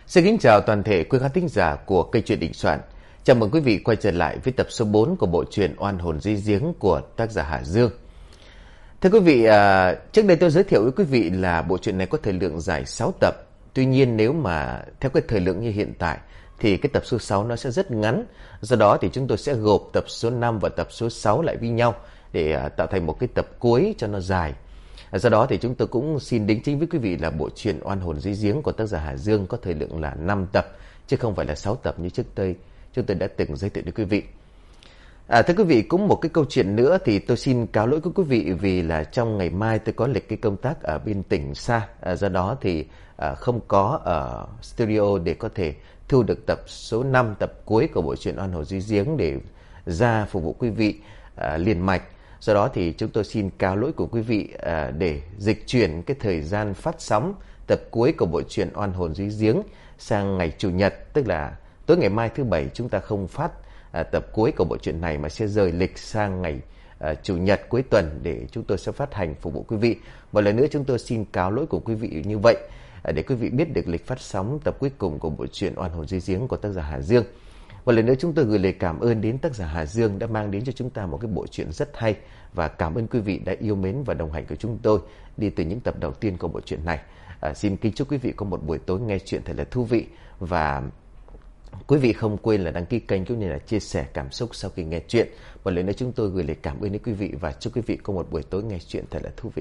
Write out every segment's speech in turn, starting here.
Xin kính chào toàn thể quý khán thính giả của kênh truyện Đình Soạn. Chào mừng quý vị quay trở lại với tập số 4 của bộ truyện Oan hồn dưới giếng của tác giả Hà Dương. Thưa quý vị, trước đây tôi giới thiệu với quý vị là bộ truyện này có thời lượng dài 6 tập. Tuy nhiên nếu mà theo cái thời lượng như hiện tại thì cái tập số 6 nó sẽ rất ngắn. Do đó thì chúng tôi sẽ gộp tập số 5 và tập số 6 lại với nhau để tạo thành một cái tập cuối cho nó dài. Do đó thì chúng tôi cũng xin đính chính với quý vị là bộ truyện Oan hồn dưới giếng của tác giả Hà Dương có thời lượng là 5 tập chứ không phải là 6 tập như trước đây chúng tôi đã từng giới thiệu với quý vị. Thưa quý vị, cũng một cái câu chuyện nữa thì tôi xin cáo lỗi với quý vị vì là trong ngày mai tôi có lịch cái công tác ở bên tỉnh xa. Do đó thì không có ở studio để có thể thu được tập số 5, tập cuối của bộ truyện Oan hồn dưới giếng để ra phục vụ quý vị liền mạch. Do đó thì chúng tôi xin cáo lỗi của quý vị để dịch chuyển cái thời gian phát sóng tập cuối của bộ truyện Oan hồn dưới giếng sang ngày Chủ nhật, tức là tối ngày mai thứ Bảy chúng ta không phát tập cuối của bộ truyện này mà sẽ rời lịch sang ngày Chủ nhật cuối tuần để chúng tôi sẽ phát hành phục vụ quý vị. Một lần nữa chúng tôi xin cáo lỗi của quý vị như vậy để quý vị biết được lịch phát sóng tập cuối cùng của bộ truyện Oan hồn dưới giếng của tác giả Hà Dương. Một lần nữa chúng tôi gửi lời cảm ơn đến tác giả Hà Dương đã mang đến cho chúng ta một cái bộ truyện rất hay, và cảm ơn quý vị đã yêu mến và đồng hành với chúng tôi đi từ những tập đầu tiên của bộ truyện này. Xin kính chúc quý vị có một buổi tối nghe truyện thật là thú vị, và quý vị không quên là đăng ký kênh cũng như là chia sẻ cảm xúc sau khi nghe truyện. Một lần nữa chúng tôi gửi lời cảm ơn đến quý vị và chúc quý vị có một buổi tối nghe truyện thật là thú vị.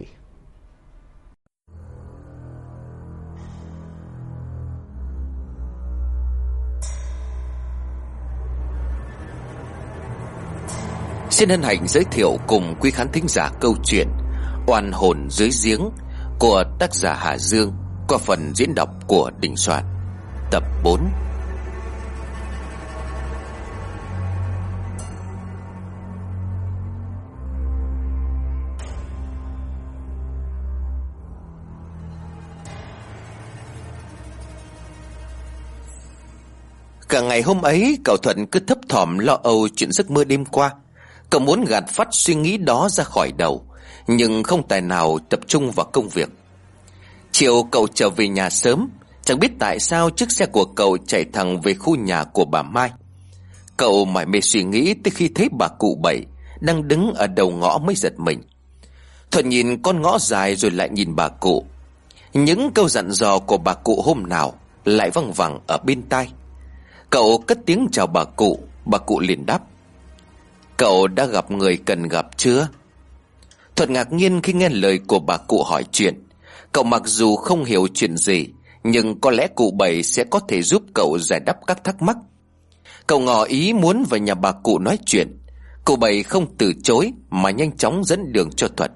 Xin hân hạnh giới thiệu cùng quý khán thính giả câu chuyện Oan hồn dưới giếng của tác giả Hà Dương qua phần diễn đọc của Đình Soạn, tập 4. Cả ngày hôm ấy, cậu Thuận cứ thấp thỏm lo âu chuyện giấc mơ đêm qua. Cậu muốn gạt phắt suy nghĩ đó ra khỏi đầu, nhưng không tài nào tập trung vào công việc. Chiều cậu trở về nhà sớm, chẳng biết tại sao chiếc xe của cậu chạy thẳng về khu nhà của bà Mai. Cậu mải mê suy nghĩ tới khi thấy bà cụ Bảy đang đứng ở đầu ngõ mới giật mình. Thuận nhìn con ngõ dài rồi lại nhìn bà cụ. Những câu dặn dò của bà cụ hôm nào lại văng vẳng ở bên tai. Cậu cất tiếng chào bà cụ liền đáp: "Cậu đã gặp người cần gặp chưa?" Thuận ngạc nhiên khi nghe lời của bà cụ hỏi chuyện. Cậu mặc dù không hiểu chuyện gì, nhưng có lẽ cụ Bảy sẽ có thể giúp cậu giải đáp các thắc mắc. Cậu ngỏ ý muốn vào nhà bà cụ nói chuyện. Cụ Bảy không từ chối mà nhanh chóng dẫn đường cho Thuận.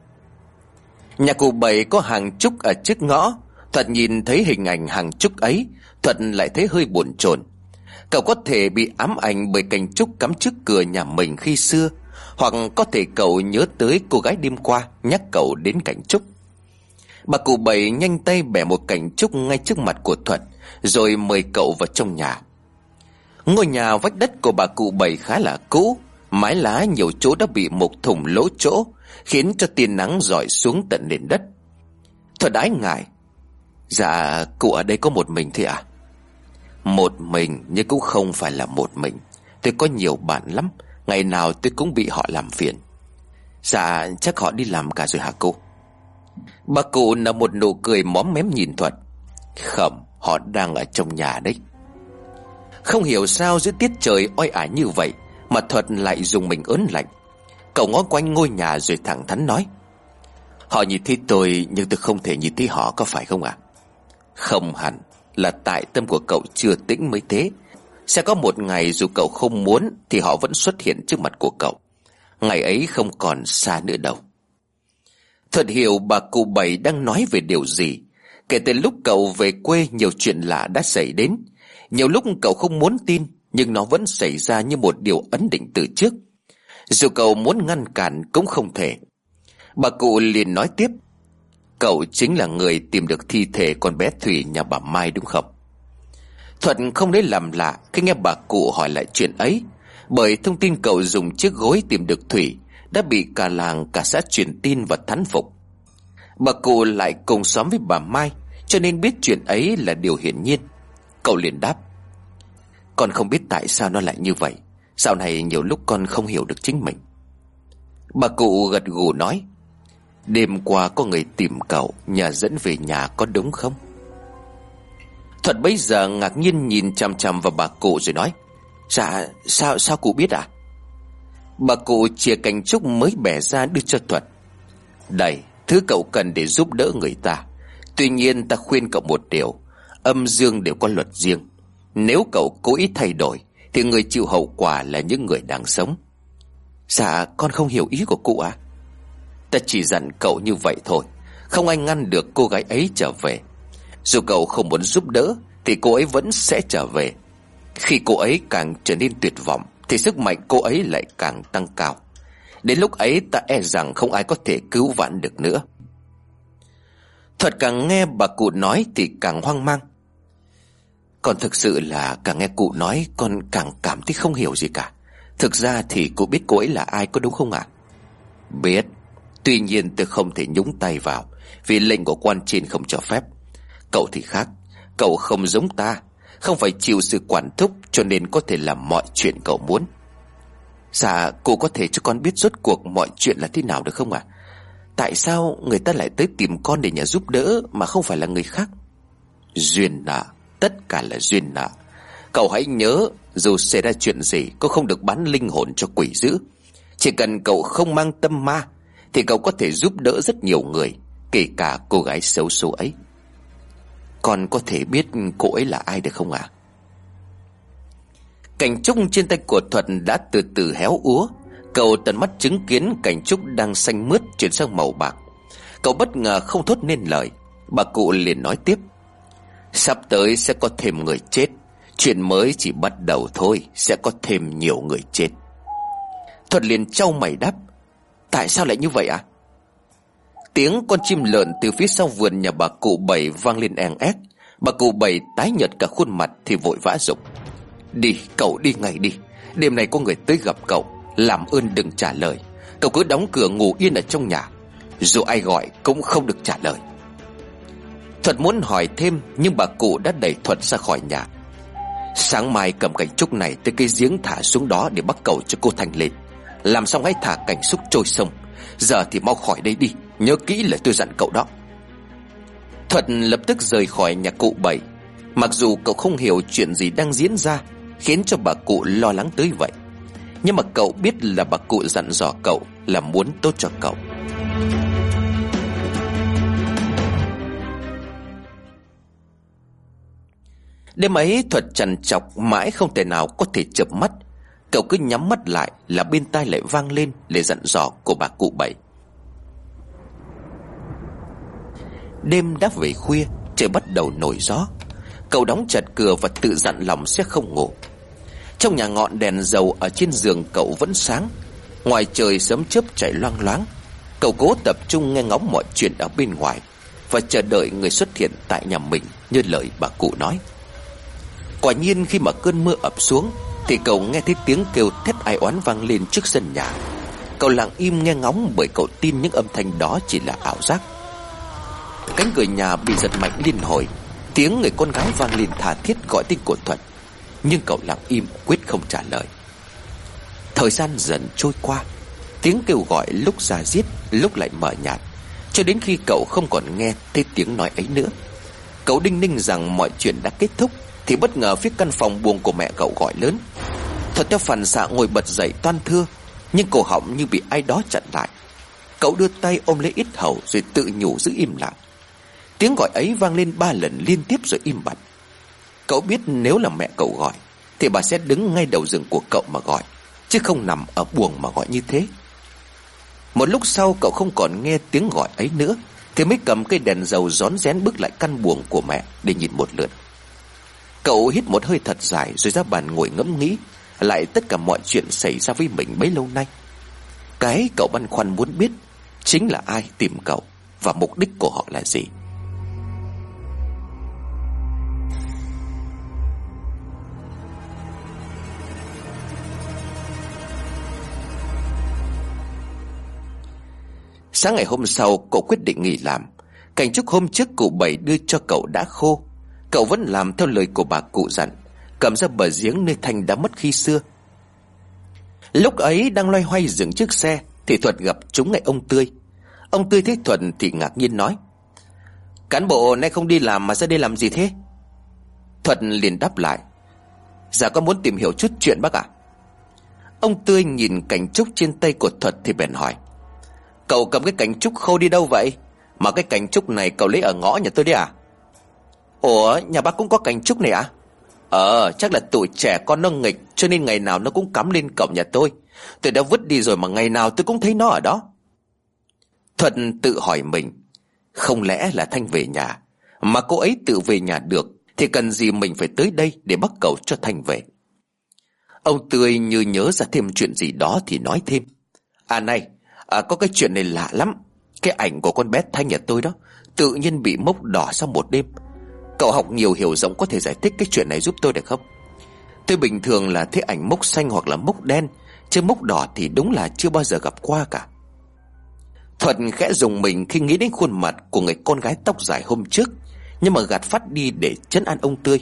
Nhà cụ Bảy có hàng trúc ở trước ngõ. Thuận nhìn thấy hình ảnh hàng trúc ấy, Thuận lại thấy hơi bồn chồn. Cậu có thể bị ám ảnh bởi cành trúc cắm trước cửa nhà mình khi xưa, hoặc có thể cậu nhớ tới cô gái đêm qua nhắc cậu đến cành trúc. Bà cụ Bảy nhanh tay bẻ một cành trúc ngay trước mặt của Thuận, rồi mời cậu vào trong nhà. Ngôi nhà vách đất của bà cụ Bảy khá là cũ, mái lá nhiều chỗ đã bị mục thủng lỗ chỗ, khiến cho tia nắng rọi xuống tận nền đất. Thuận ái ngại: "Dạ, cụ ở đây có một mình thế à?" "Một mình nhưng cũng không phải là một mình. Tôi có nhiều bạn lắm, ngày nào tôi cũng bị họ làm phiền." "Dạ, chắc họ đi làm cả rồi hả cô?" Bà cụ nở một nụ cười móm mém nhìn Thuận: "Không, họ đang ở trong nhà đấy." Không hiểu sao giữa tiết trời oi ả như vậy mà Thuận lại dùng mình ớn lạnh. Cậu ngó quanh ngôi nhà rồi thẳng thắn nói: "Họ nhìn thấy tôi nhưng tôi không thể nhìn thấy họ, có phải không ạ?" "Không hẳn, là tại tâm của cậu chưa tĩnh mới thế. Sẽ có một ngày dù cậu không muốn thì họ vẫn xuất hiện trước mặt của cậu. Ngày ấy không còn xa nữa đâu." Thuận hiểu bà cụ Bảy đang nói về điều gì. Kể từ lúc cậu về quê, nhiều chuyện lạ đã xảy đến. Nhiều lúc cậu không muốn tin, nhưng nó vẫn xảy ra như một điều ấn định từ trước. Dù cậu muốn ngăn cản cũng không thể. Bà cụ liền nói tiếp: "Cậu chính là người tìm được thi thể con bé Thủy nhà bà Mai đúng không?" Thuận không lấy làm lạ khi nghe bà cụ hỏi lại chuyện ấy, bởi thông tin cậu dùng chiếc gối tìm được Thủy đã bị cả làng cả xã truyền tin và thán phục. Bà cụ lại cùng xóm với bà Mai, cho nên biết chuyện ấy là điều hiển nhiên. Cậu liền đáp: Con không biết tại sao nó lại như vậy. Dạo này nhiều lúc con không hiểu được chính mình. Bà cụ gật gù nói: Đêm qua có người tìm cậu nhờ dẫn về nhà, có đúng không? Thuật bấy giờ ngạc nhiên nhìn chằm chằm vào bà cụ rồi nói: Dạ, sao cụ biết à? Bà cụ chìa cành trúc mới bẻ ra đưa cho Thuật: Đây, thứ cậu cần để giúp đỡ người ta. Tuy nhiên ta khuyên cậu một điều: âm dương đều có luật riêng. Nếu cậu cố ý thay đổi thì người chịu hậu quả là những người đang sống. Dạ, con không hiểu ý của cụ à? Ta chỉ dặn cậu như vậy thôi. Không ai ngăn được cô gái ấy trở về. Dù cậu không muốn giúp đỡ thì cô ấy vẫn sẽ trở về. Khi cô ấy càng trở nên tuyệt vọng thì sức mạnh cô ấy lại càng tăng cao. Đến lúc ấy ta e rằng không ai có thể cứu vãn được nữa. Thuật càng nghe bà cụ nói thì càng hoang mang. Còn thực sự là càng nghe cụ nói con càng cảm thấy không hiểu gì cả. Thực ra thì cụ biết cô ấy là ai, có đúng không ạ? Biết. Tuy nhiên tôi không thể nhúng tay vào, vì lệnh của quan trên không cho phép. Cậu thì khác. Cậu không giống ta, không phải chịu sự quản thúc, cho nên có thể làm mọi chuyện cậu muốn. Dạ, cụ có thể cho con biết rốt cuộc mọi chuyện là thế nào được không ạ? Tại sao người ta lại tới tìm con để nhờ giúp đỡ mà không phải là người khác? Duyên nợ, tất cả là duyên nợ. Cậu hãy nhớ, dù xảy ra chuyện gì, cô không được bán linh hồn cho quỷ dữ. Chỉ cần cậu không mang tâm ma thì cậu có thể giúp đỡ rất nhiều người, kể cả cô gái xấu số ấy. Con có thể biết cô ấy là ai được không ạ? Cành trúc trên tay của Thuật đã từ từ héo úa. Cậu tận mắt chứng kiến cành trúc đang xanh mướt chuyển sang màu bạc. Cậu bất ngờ không thốt nên lời. Bà cụ liền nói tiếp: Sắp tới sẽ có thêm người chết. Chuyện mới chỉ bắt đầu thôi, sẽ có thêm nhiều người chết. Thuật liền chau mày đáp: Tại sao lại như vậy ạ? Tiếng con chim lợn từ phía sau vườn nhà bà cụ Bảy vang lên eng ép. Bà cụ Bảy tái nhợt cả khuôn mặt thì vội vã giục: Đi, cậu đi ngay đi. Đêm nay có người tới gặp cậu, làm ơn đừng trả lời. Cậu cứ đóng cửa ngủ yên ở trong nhà. Dù ai gọi cũng không được trả lời. Thuật muốn hỏi thêm, nhưng bà cụ đã đẩy Thuật ra khỏi nhà. Sáng mai cầm cành trúc này tới cái giếng thả xuống đó để bắt cầu cho cô Thành lên. Làm xong hãy thả cành xúc trôi sông. Giờ thì mau khỏi đây đi, nhớ kỹ lời tôi dặn cậu đó. Thuật lập tức rời khỏi nhà cụ Bảy. Mặc dù cậu không hiểu chuyện gì đang diễn ra khiến cho bà cụ lo lắng tới vậy, nhưng mà cậu biết là bà cụ dặn dò cậu là muốn tốt cho cậu. Đêm ấy Thuật trằn trọc mãi không thể nào có thể chợp mắt. Cậu cứ nhắm mắt lại là bên tai lại vang lên lời dặn dò của bà cụ Bảy. Đêm đã về khuya, trời bắt đầu nổi gió. Cậu đóng chặt cửa và tự dặn lòng sẽ không ngủ. Trong nhà ngọn đèn dầu ở trên giường cậu vẫn sáng. Ngoài trời sấm chớp chạy loang loáng. Cậu cố tập trung nghe ngóng mọi chuyện ở bên ngoài và chờ đợi người xuất hiện tại nhà mình như lời bà cụ nói. Quả nhiên khi mà cơn mưa ập xuống thì cậu nghe thấy tiếng kêu thét ai oán vang lên trước sân nhà. Cậu lặng im nghe ngóng bởi cậu tin những âm thanh đó chỉ là ảo giác. Cánh cửa nhà bị giật mạnh liên hồi. Tiếng người con gái vang lên tha thiết gọi tên của Thuật, nhưng cậu lặng im quyết không trả lời. Thời gian dần trôi qua. Tiếng kêu gọi lúc ra diết, lúc lại mờ nhạt, cho đến khi cậu không còn nghe thấy tiếng nói ấy nữa. Cậu đinh ninh rằng mọi chuyện đã kết thúc thì bất ngờ phía căn phòng buồng của mẹ cậu gọi lớn. Thuật theo phản xạ ngồi bật dậy toan thưa, nhưng cổ họng như bị ai đó chặn lại. Cậu đưa tay ôm lấy yết hầu rồi tự nhủ giữ im lặng. Tiếng gọi ấy vang lên 3 lần liên tiếp rồi im bặt. Cậu biết nếu là mẹ cậu gọi thì bà sẽ đứng ngay đầu giường của cậu mà gọi, chứ không nằm ở buồng mà gọi như thế. Một lúc sau cậu không còn nghe tiếng gọi ấy nữa thì mới cầm cây đèn dầu rón rén bước lại căn buồng của mẹ để nhìn một lượt. Cậu hít một hơi thật dài rồi ra bàn ngồi ngẫm nghĩ lại tất cả mọi chuyện xảy ra với mình bấy lâu nay. Cái cậu băn khoăn muốn biết chính là ai tìm cậu và mục đích của họ là gì. Sáng ngày hôm sau cậu quyết định nghỉ làm. Cành trúc hôm trước cụ Bảy đưa cho cậu đã khô. Cậu vẫn làm theo lời của bà cụ dặn, cầm ra bờ giếng nơi Thanh đã mất khi xưa. Lúc ấy đang loay hoay dựng chiếc xe thì Thuật gặp trúng ngay ông Tươi. Ông Tươi thấy Thuật thì ngạc nhiên nói: "Cán bộ nay không đi làm mà ra đây làm gì thế?" Thuật liền đáp lại: "Dạ con muốn tìm hiểu chút chuyện bác ạ." Ông Tươi nhìn cành trúc trên tay của Thuật thì bèn hỏi: "Cậu cầm cái cành trúc khô đi đâu vậy? Mà cái cành trúc này cậu lấy ở ngõ nhà tôi đấy à?" "Ủa, nhà bác cũng có cành trúc này à?" Chắc là tụi trẻ con nó nghịch, cho nên ngày nào nó cũng cắm lên cổng nhà tôi. Tôi đã vứt đi rồi mà ngày nào tôi cũng thấy nó ở đó." Thuận tự hỏi mình, không lẽ là Thanh về nhà, mà cô ấy tự về nhà được thì cần gì mình phải tới đây để bắt cầu cho Thanh về. Ông Tươi như nhớ ra thêm chuyện gì đó thì nói thêm: Này, có cái chuyện này lạ lắm. Cái ảnh của con bé Thanh nhà tôi đó tự nhiên bị mốc đỏ sau một đêm. Cậu học nhiều hiểu rộng, có thể giải thích cái chuyện này giúp tôi được không? Tôi bình thường là thấy ảnh mốc xanh hoặc là mốc đen, chứ mốc đỏ thì đúng là chưa bao giờ gặp qua cả. Thuận khẽ rùng mình khi nghĩ đến khuôn mặt của người con gái tóc dài hôm trước, nhưng mà gạt phát đi để trấn an ông Tươi.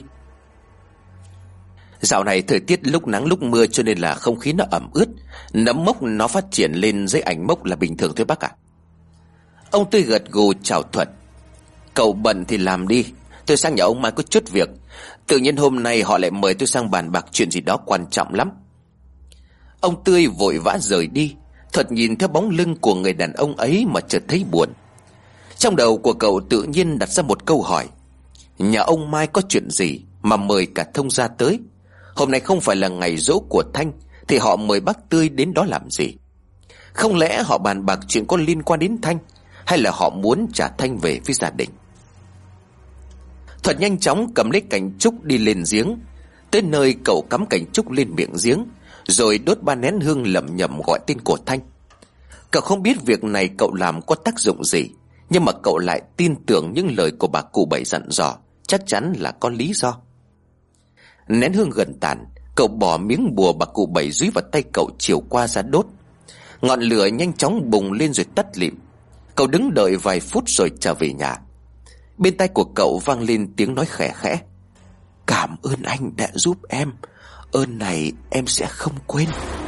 Dạo này thời tiết lúc nắng lúc mưa cho nên là không khí nó ẩm ướt, nấm mốc nó phát triển lên dưới ảnh mốc là bình thường thôi bác ạ. Ông Tươi gật gù chào Thuận: Cậu bận thì làm đi, tôi sang nhà ông Mai có chút việc. Tự nhiên hôm nay họ lại mời tôi sang bàn bạc chuyện gì đó quan trọng lắm. Ông Tươi vội vã rời đi. Thuật nhìn theo bóng lưng của người đàn ông ấy mà chợt thấy buồn. Trong đầu của cậu tự nhiên đặt ra một câu hỏi: nhà ông Mai có chuyện gì mà mời cả thông gia tới? Hôm nay không phải là ngày giỗ của Thanh thì họ mời bác Tươi đến đó làm gì? Không lẽ họ bàn bạc chuyện có liên quan đến Thanh, hay là họ muốn trả Thanh về với gia đình? Thuật nhanh chóng cầm lấy cành trúc đi lên giếng. Tới nơi cậu cắm cành trúc lên miệng giếng, rồi đốt 3 nén hương lẩm nhẩm gọi tên của Thanh. Cậu không biết việc này cậu làm có tác dụng gì, nhưng mà cậu lại tin tưởng những lời của bà cụ Bảy dặn dò, chắc chắn là có lý do. Nén hương gần tàn, cậu bỏ miếng bùa bà cụ Bảy dúi vào tay cậu chiều qua ra đốt. Ngọn lửa nhanh chóng bùng lên rồi tắt lịm. Cậu đứng đợi vài phút rồi trở về nhà. Bên tai của cậu vang lên tiếng nói khẽ khẽ: Cảm ơn anh đã giúp em, ơn này em sẽ không quên.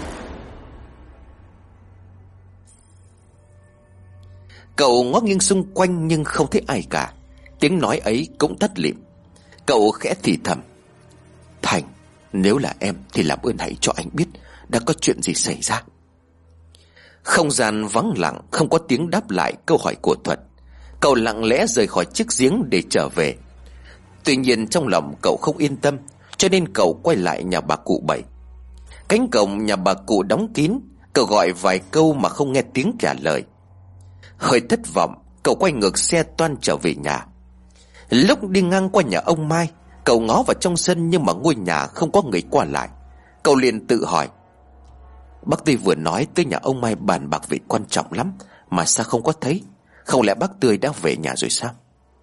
Cậu ngó nghiêng xung quanh nhưng không thấy ai cả. Tiếng nói ấy cũng tắt lịm. Cậu khẽ thì thầm: Thành, nếu là em thì làm ơn hãy cho anh biết đã có chuyện gì xảy ra. Không gian vắng lặng, không có tiếng đáp lại câu hỏi của Thuật. Cậu lặng lẽ rời khỏi chiếc giếng để trở về. Tuy nhiên trong lòng cậu không yên tâm, cho nên cậu quay lại nhà bà cụ Bảy. Cánh cổng nhà bà cụ đóng kín. Cậu gọi vài câu mà không nghe tiếng trả lời. Hơi thất vọng, cậu quay ngược xe toan trở về nhà. Lúc đi ngang qua nhà ông Mai, cậu ngó vào trong sân nhưng mà ngôi nhà không có người qua lại. Cậu liền tự hỏi: Bác Tươi vừa nói tới nhà ông Mai bàn bạc việc quan trọng lắm, mà sao không có thấy? Không lẽ bác Tươi đã về nhà rồi sao?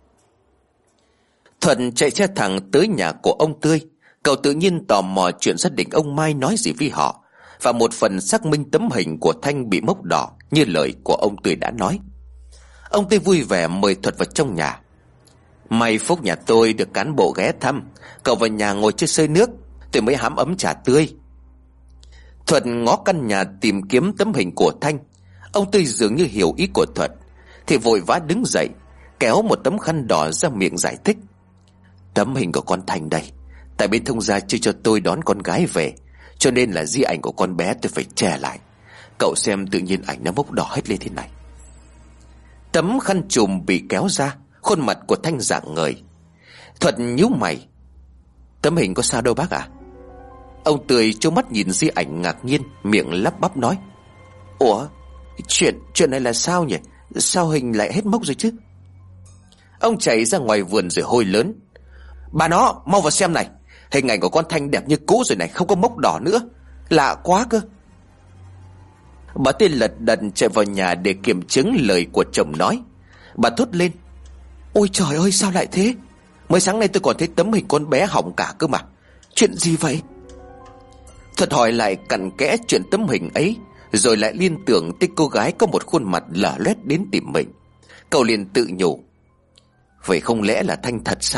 Thuận chạy xe thẳng tới nhà của ông Tươi. Cậu tự nhiên tò mò chuyện gia đình ông Mai nói gì với họ, và một phần xác minh tấm hình của Thanh bị mốc đỏ như lời của ông Tươi đã nói. Ông Tươi vui vẻ mời Thuật vào trong nhà. May phúc nhà tôi được cán bộ ghé thăm, cậu vào nhà ngồi chơi sơi nước, tôi mới hám ấm trà tươi. Thuật ngó căn nhà tìm kiếm tấm hình của Thanh. Ông Tươi dường như hiểu ý của Thuật thì vội vã đứng dậy, kéo một tấm khăn đỏ ra miệng giải thích: Tấm hình của con Thanh đây. Tại bên thông gia chưa cho tôi đón con gái về, cho nên là di ảnh của con bé tôi phải che lại. Cậu xem tự nhiên ảnh nó mốc đỏ hết lên thế này. Tấm khăn trùm bị kéo ra, khuôn mặt của Thanh rạng ngời. Thuật nhíu mày: Tấm hình có sao đâu bác ạ? Ông Tươi trố mắt nhìn di ảnh ngạc nhiên, miệng lắp bắp nói: Ủa, chuyện này là sao nhỉ? Sao hình lại hết mốc rồi chứ? Ông chạy ra ngoài vườn rồi hôi lớn: Bà nó, mau vào xem này. Hình ảnh của con Thanh đẹp như cũ rồi này, không có mốc đỏ nữa. Lạ quá cơ. Bà Tươi lật đật chạy vào nhà để kiểm chứng lời của chồng nói. Bà thốt lên: Ôi trời ơi, sao lại thế? Mới sáng nay tôi còn thấy tấm hình con bé hỏng cả cơ mà. Chuyện gì vậy? Thuật hỏi lại cặn kẽ chuyện tấm hình ấy, rồi lại liên tưởng tới cô gái có một khuôn mặt lở loét đến tìm mình. Cậu liền tự nhủ: Vậy không lẽ là Thanh thật sao?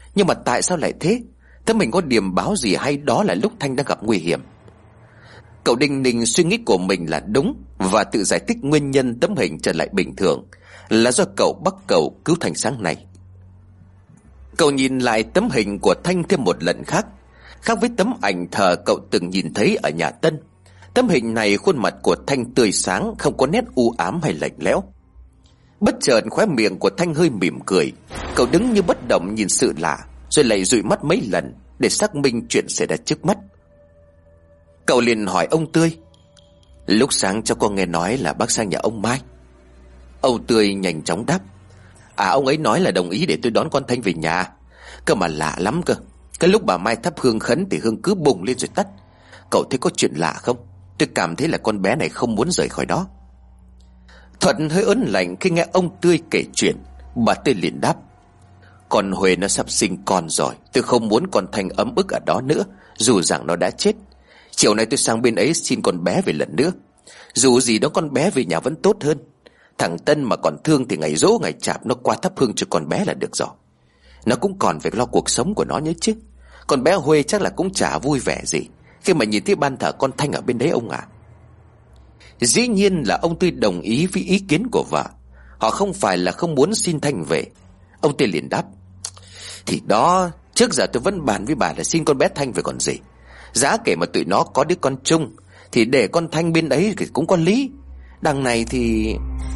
Nhưng mà tại sao lại thế? Thế mình có điềm báo gì hay đó là lúc Thanh đang gặp nguy hiểm? Cậu đinh ninh suy nghĩ của mình là đúng và tự giải thích nguyên nhân tấm hình trở lại bình thường là do cậu bắt cậu cứu Thanh sáng nay. Cậu nhìn lại tấm hình của Thanh thêm một lần khác. Khác với tấm ảnh thờ cậu từng nhìn thấy ở nhà Tân, tấm hình này khuôn mặt của Thanh tươi sáng, không có nét u ám hay lạnh lẽo. Bất chợt khóe miệng của Thanh hơi mỉm cười. Cậu đứng như bất động nhìn sự lạ, rồi lại dụi mắt mấy lần để xác minh chuyện xảy ra trước mắt. Cậu liền hỏi ông Tươi: lúc sáng cháu có nghe nói là bác sang nhà ông Mai. Ông Tươi nhanh chóng đáp: ông ấy nói là đồng ý để tôi đón con Thanh về nhà. Cơ mà lạ lắm cơ, cái lúc bà Mai thắp hương khấn thì hương cứ bùng lên rồi tắt. Cậu thấy có chuyện lạ không? Tôi cảm thấy là con bé này không muốn rời khỏi đó. Thuận hơi ớn lạnh khi nghe ông Tươi kể chuyện. Bà Tươi liền đáp: con Huệ nó sắp sinh con rồi, tôi không muốn con Thanh ấm ức ở đó nữa, dù rằng nó đã chết. Chiều nay tôi sang bên ấy xin con bé về lần nữa. Dù gì đó con bé về nhà vẫn tốt hơn. Thằng Tân mà còn thương thì ngày dỗ ngày chạp nó qua thắp hương cho con bé là được rồi. Nó cũng còn phải lo cuộc sống của nó nhớ chứ. Con bé Huê chắc là cũng chả vui vẻ gì khi mà nhìn thấy ban thờ con Thanh ở bên đấy ông ạ. Dĩ nhiên là ông Tươi đồng ý với ý kiến của vợ. Họ không phải là không muốn xin Thanh về. Ông Tươi liền đáp: thì đó, trước giờ tôi vẫn bàn với bà là xin con bé Thanh về còn gì. Giá kể mà tụi nó có đứa con chung thì để con Thanh bên ấy thì cũng có lý. Đằng này thì...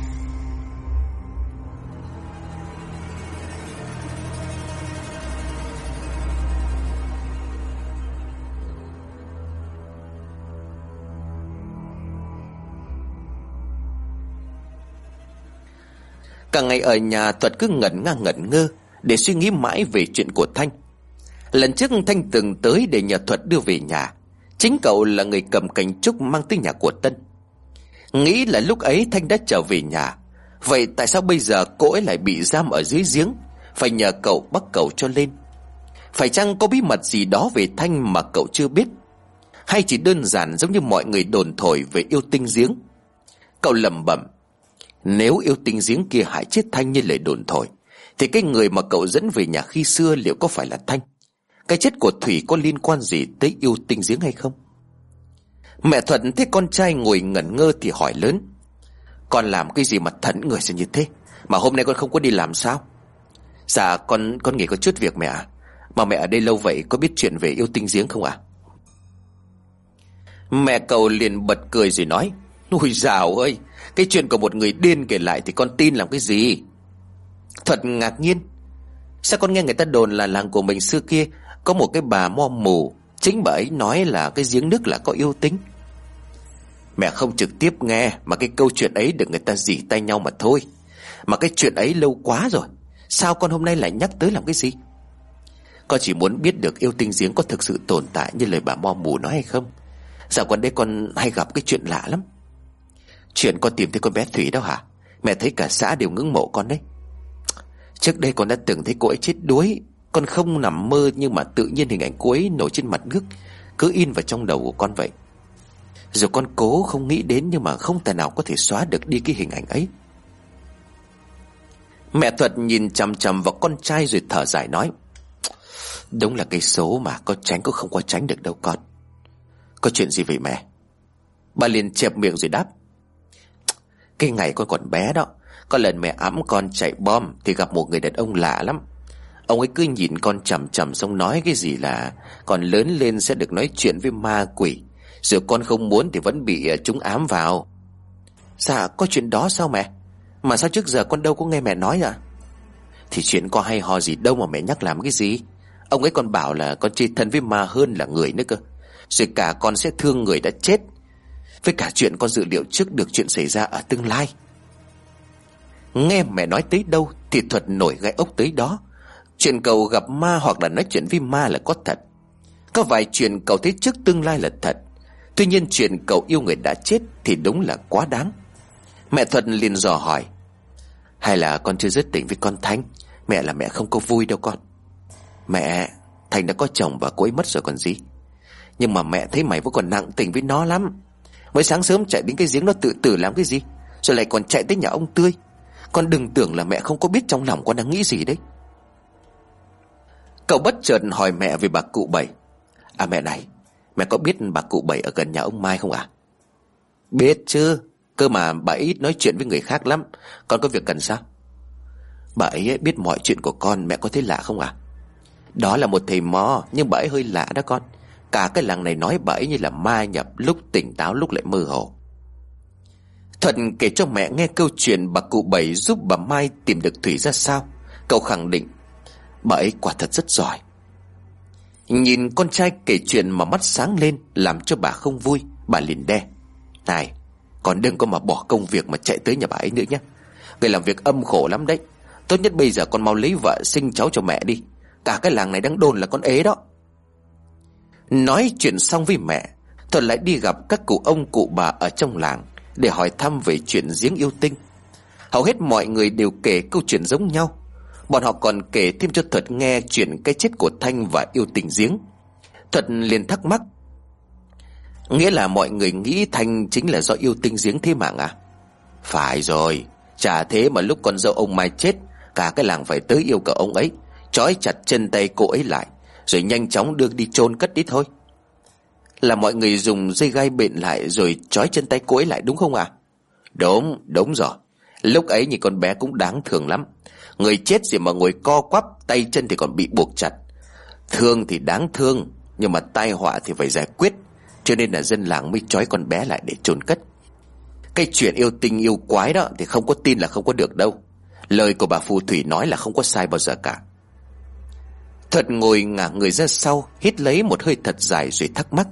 Cả ngày ở nhà Thuật cứ ngẩn ngơ để suy nghĩ mãi về chuyện của Thanh. Lần trước Thanh từng tới để nhờ Thuật đưa về nhà. Chính cậu là người cầm cành trúc mang tới nhà của Tân. Nghĩ là lúc ấy Thanh đã trở về nhà. Vậy tại sao bây giờ cô ấy lại bị giam ở dưới giếng, phải nhờ cậu bắt cậu cho lên? Phải chăng có bí mật gì đó về Thanh mà cậu chưa biết? Hay chỉ đơn giản giống như mọi người đồn thổi về yêu tinh giếng? Cậu lẩm bẩm: nếu yêu tinh giếng kia hại chết Thanh như lời đồn thổi, thì cái người mà cậu dẫn về nhà khi xưa liệu có phải là Thanh? Cái chết của Thủy có liên quan gì tới yêu tinh giếng hay không? Mẹ Thuận thấy con trai ngồi ngẩn ngơ thì hỏi lớn: con làm cái gì mà thẫn người ra như thế? Mà hôm nay con không có đi làm sao? Dạ con nghỉ có chút việc mẹ ạ. Mà mẹ ở đây lâu vậy có biết chuyện về yêu tinh giếng không ạ? Mẹ cậu liền bật cười rồi nói: ôi dào ơi, cái chuyện của một người điên kể lại thì con tin làm cái gì? Thuật ngạc nhiên: sao con nghe người ta đồn là làng của mình xưa kia có một cái bà mo mù, chính bà ấy nói là cái giếng nước là có yêu tính. Mẹ không trực tiếp nghe, mà cái câu chuyện ấy được người ta rỉ tay nhau mà thôi. Mà cái chuyện ấy lâu quá rồi, sao con hôm nay lại nhắc tới làm cái gì? Con chỉ muốn biết được yêu tinh giếng có thực sự tồn tại như lời bà mo mù nói hay không. Dạo gần đây con hay gặp cái chuyện lạ lắm. Chuyện con tìm thấy con bé Thủy đó hả? Mẹ thấy cả xã đều ngưỡng mộ con đấy. Trước đây con đã từng thấy cô ấy chết đuối. Con không nằm mơ, nhưng mà tự nhiên hình ảnh cô ấy nổi trên mặt nước, cứ in vào trong đầu của con vậy. Dù con cố không nghĩ đến, nhưng mà không thể nào có thể xóa được đi cái hình ảnh ấy. Mẹ Thuật nhìn chằm chằm vào con trai rồi thở dài nói: đúng là cái số mà có tránh cũng không có tránh được đâu con. Có chuyện gì vậy mẹ? Bà liền chẹp miệng rồi đáp: cái ngày con còn bé đó, có lần mẹ ẵm con chạy bom thì gặp một người đàn ông lạ lắm. Ông ấy cứ nhìn con chằm chằm, xong nói cái gì là còn lớn lên sẽ được nói chuyện với ma quỷ, rồi con không muốn thì vẫn bị chúng ám vào. Dạ có chuyện đó sao mẹ? Mà sao trước giờ con đâu có nghe mẹ nói à? Thì chuyện có hay ho gì đâu mà mẹ nhắc làm cái gì. Ông ấy còn bảo là con chơi thân với ma hơn là người nữa cơ. Rồi cả con sẽ thương người đã chết. Với cả chuyện con dự liệu trước được chuyện xảy ra ở tương lai. Nghe mẹ nói tới đâu thì Thuật nổi gai ốc tới đó. Chuyện cậu gặp ma hoặc là nói chuyện với ma là có thật. Có vài chuyện cậu thấy trước tương lai là thật. Tuy nhiên chuyện cậu yêu người đã chết thì đúng là quá đáng. Mẹ Thuật liền dò hỏi: hay là con chưa dứt tình với con Thanh? Mẹ là mẹ không có vui đâu con. Mẹ, Thanh đã có chồng và cô ấy mất rồi còn gì. Nhưng mà mẹ thấy mày vẫn còn nặng tình với nó lắm. Mới sáng sớm chạy đến cái giếng nó tự tử làm cái gì, rồi lại còn chạy tới nhà ông Tươi. Con đừng tưởng là mẹ không có biết trong lòng con đang nghĩ gì đấy. Cậu bất chợt hỏi mẹ về bà cụ Bảy. À mẹ này, mẹ có biết bà cụ Bảy ở gần nhà ông Mai không ạ? Biết chứ, cơ mà bà ít nói chuyện với người khác lắm. Con có việc cần sao? Bà ấy biết mọi chuyện của con, mẹ có thấy lạ không ạ? Đó là một thầy mò, nhưng bà ấy hơi lạ đó con. Cả cái làng này nói bà ấy như là ma nhập, lúc tỉnh táo lúc lại mơ hồ. Thuận kể cho mẹ nghe câu chuyện bà cụ Bảy giúp bà Mai tìm được Thủy ra sao. Cậu khẳng định bà ấy quả thật rất giỏi. Nhìn con trai kể chuyện mà mắt sáng lên, làm cho bà không vui. Bà liền đe: Này, con đừng có mà bỏ công việc mà chạy tới nhà bà ấy nữa nhé. Người làm việc âm khổ lắm đấy. Tốt nhất bây giờ con mau lấy vợ sinh cháu cho mẹ đi. Cả cái làng này đang đồn là con ế đó. Nói chuyện xong với mẹ, Thuận lại đi gặp các cụ ông cụ bà ở trong làng để hỏi thăm về chuyện giếng yêu tinh. Hầu hết mọi người đều kể câu chuyện giống nhau. Bọn họ còn kể thêm cho Thuật nghe chuyện cái chết của Thanh và yêu tình giếng. Thuật liền thắc mắc: Nghĩa là mọi người nghĩ Thanh chính là do yêu tinh giếng thế mạng à? Phải rồi, chả thế mà lúc con dâu ông Mai chết, cả cái làng phải tới yêu cầu ông ấy, trói chặt chân tay cô ấy lại, rồi nhanh chóng đưa đi chôn cất đi thôi. Là mọi người dùng dây gai bện lại rồi trói chân tay cô ấy lại đúng không ạ? Đúng, đúng rồi. Lúc ấy nhìn con bé cũng đáng thương lắm. Người chết gì mà ngồi co quắp, tay chân thì còn bị buộc chặt. Thương thì đáng thương, nhưng mà tai họa thì phải giải quyết, cho nên là dân làng mới trói con bé lại để chôn cất. Cái chuyện yêu tinh yêu quái đó thì không có tin là không có được đâu. Lời của bà phù thủy nói là không có sai bao giờ cả. Thuật ngồi ngả người ra sau, hít lấy một hơi thật dài rồi thắc mắc: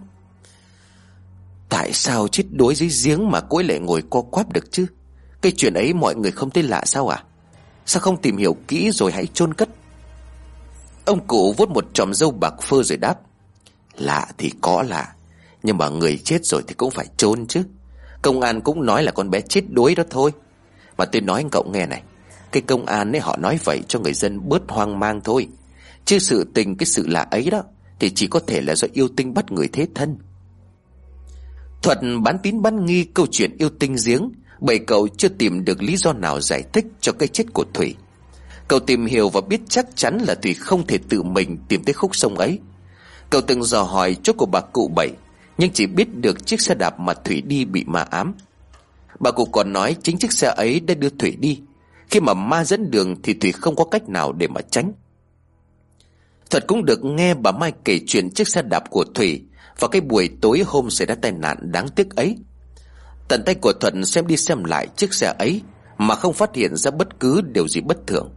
Tại sao chết đuối dưới giếng mà cô ấy lại ngồi co quắp được chứ? Cái chuyện ấy mọi người không thấy lạ sao à? Sao không tìm hiểu kỹ rồi hãy chôn cất? Ông cụ vuốt một chòm râu bạc phơ rồi đáp: Lạ thì có lạ, nhưng mà người chết rồi thì cũng phải chôn chứ. Công an cũng nói là con bé chết đuối đó thôi. Mà tôi nói anh cậu nghe này, cái công an ấy họ nói vậy cho người dân bớt hoang mang thôi, chứ cái sự lạ ấy đó thì chỉ có thể là do yêu tinh bắt người thế thân. Thuật bán tín bán nghi câu chuyện yêu tinh giếng, bởi cậu chưa tìm được lý do nào giải thích cho cái chết của Thủy. Cậu tìm hiểu và biết chắc chắn là Thủy không thể tự mình tìm tới khúc sông ấy. Cậu từng dò hỏi chỗ của bà cụ Bảy, nhưng chỉ biết được chiếc xe đạp mà Thủy đi bị ma ám. Bà cụ còn nói chính chiếc xe ấy đã đưa Thủy đi. Khi mà ma dẫn đường thì Thủy không có cách nào để mà tránh. Thuật cũng được nghe bà Mai kể chuyện chiếc xe đạp của Thủy và cái buổi tối hôm xảy ra tai nạn đáng tiếc ấy. Tận tay của Thuận xem đi xem lại chiếc xe ấy mà không phát hiện ra bất cứ điều gì bất thường.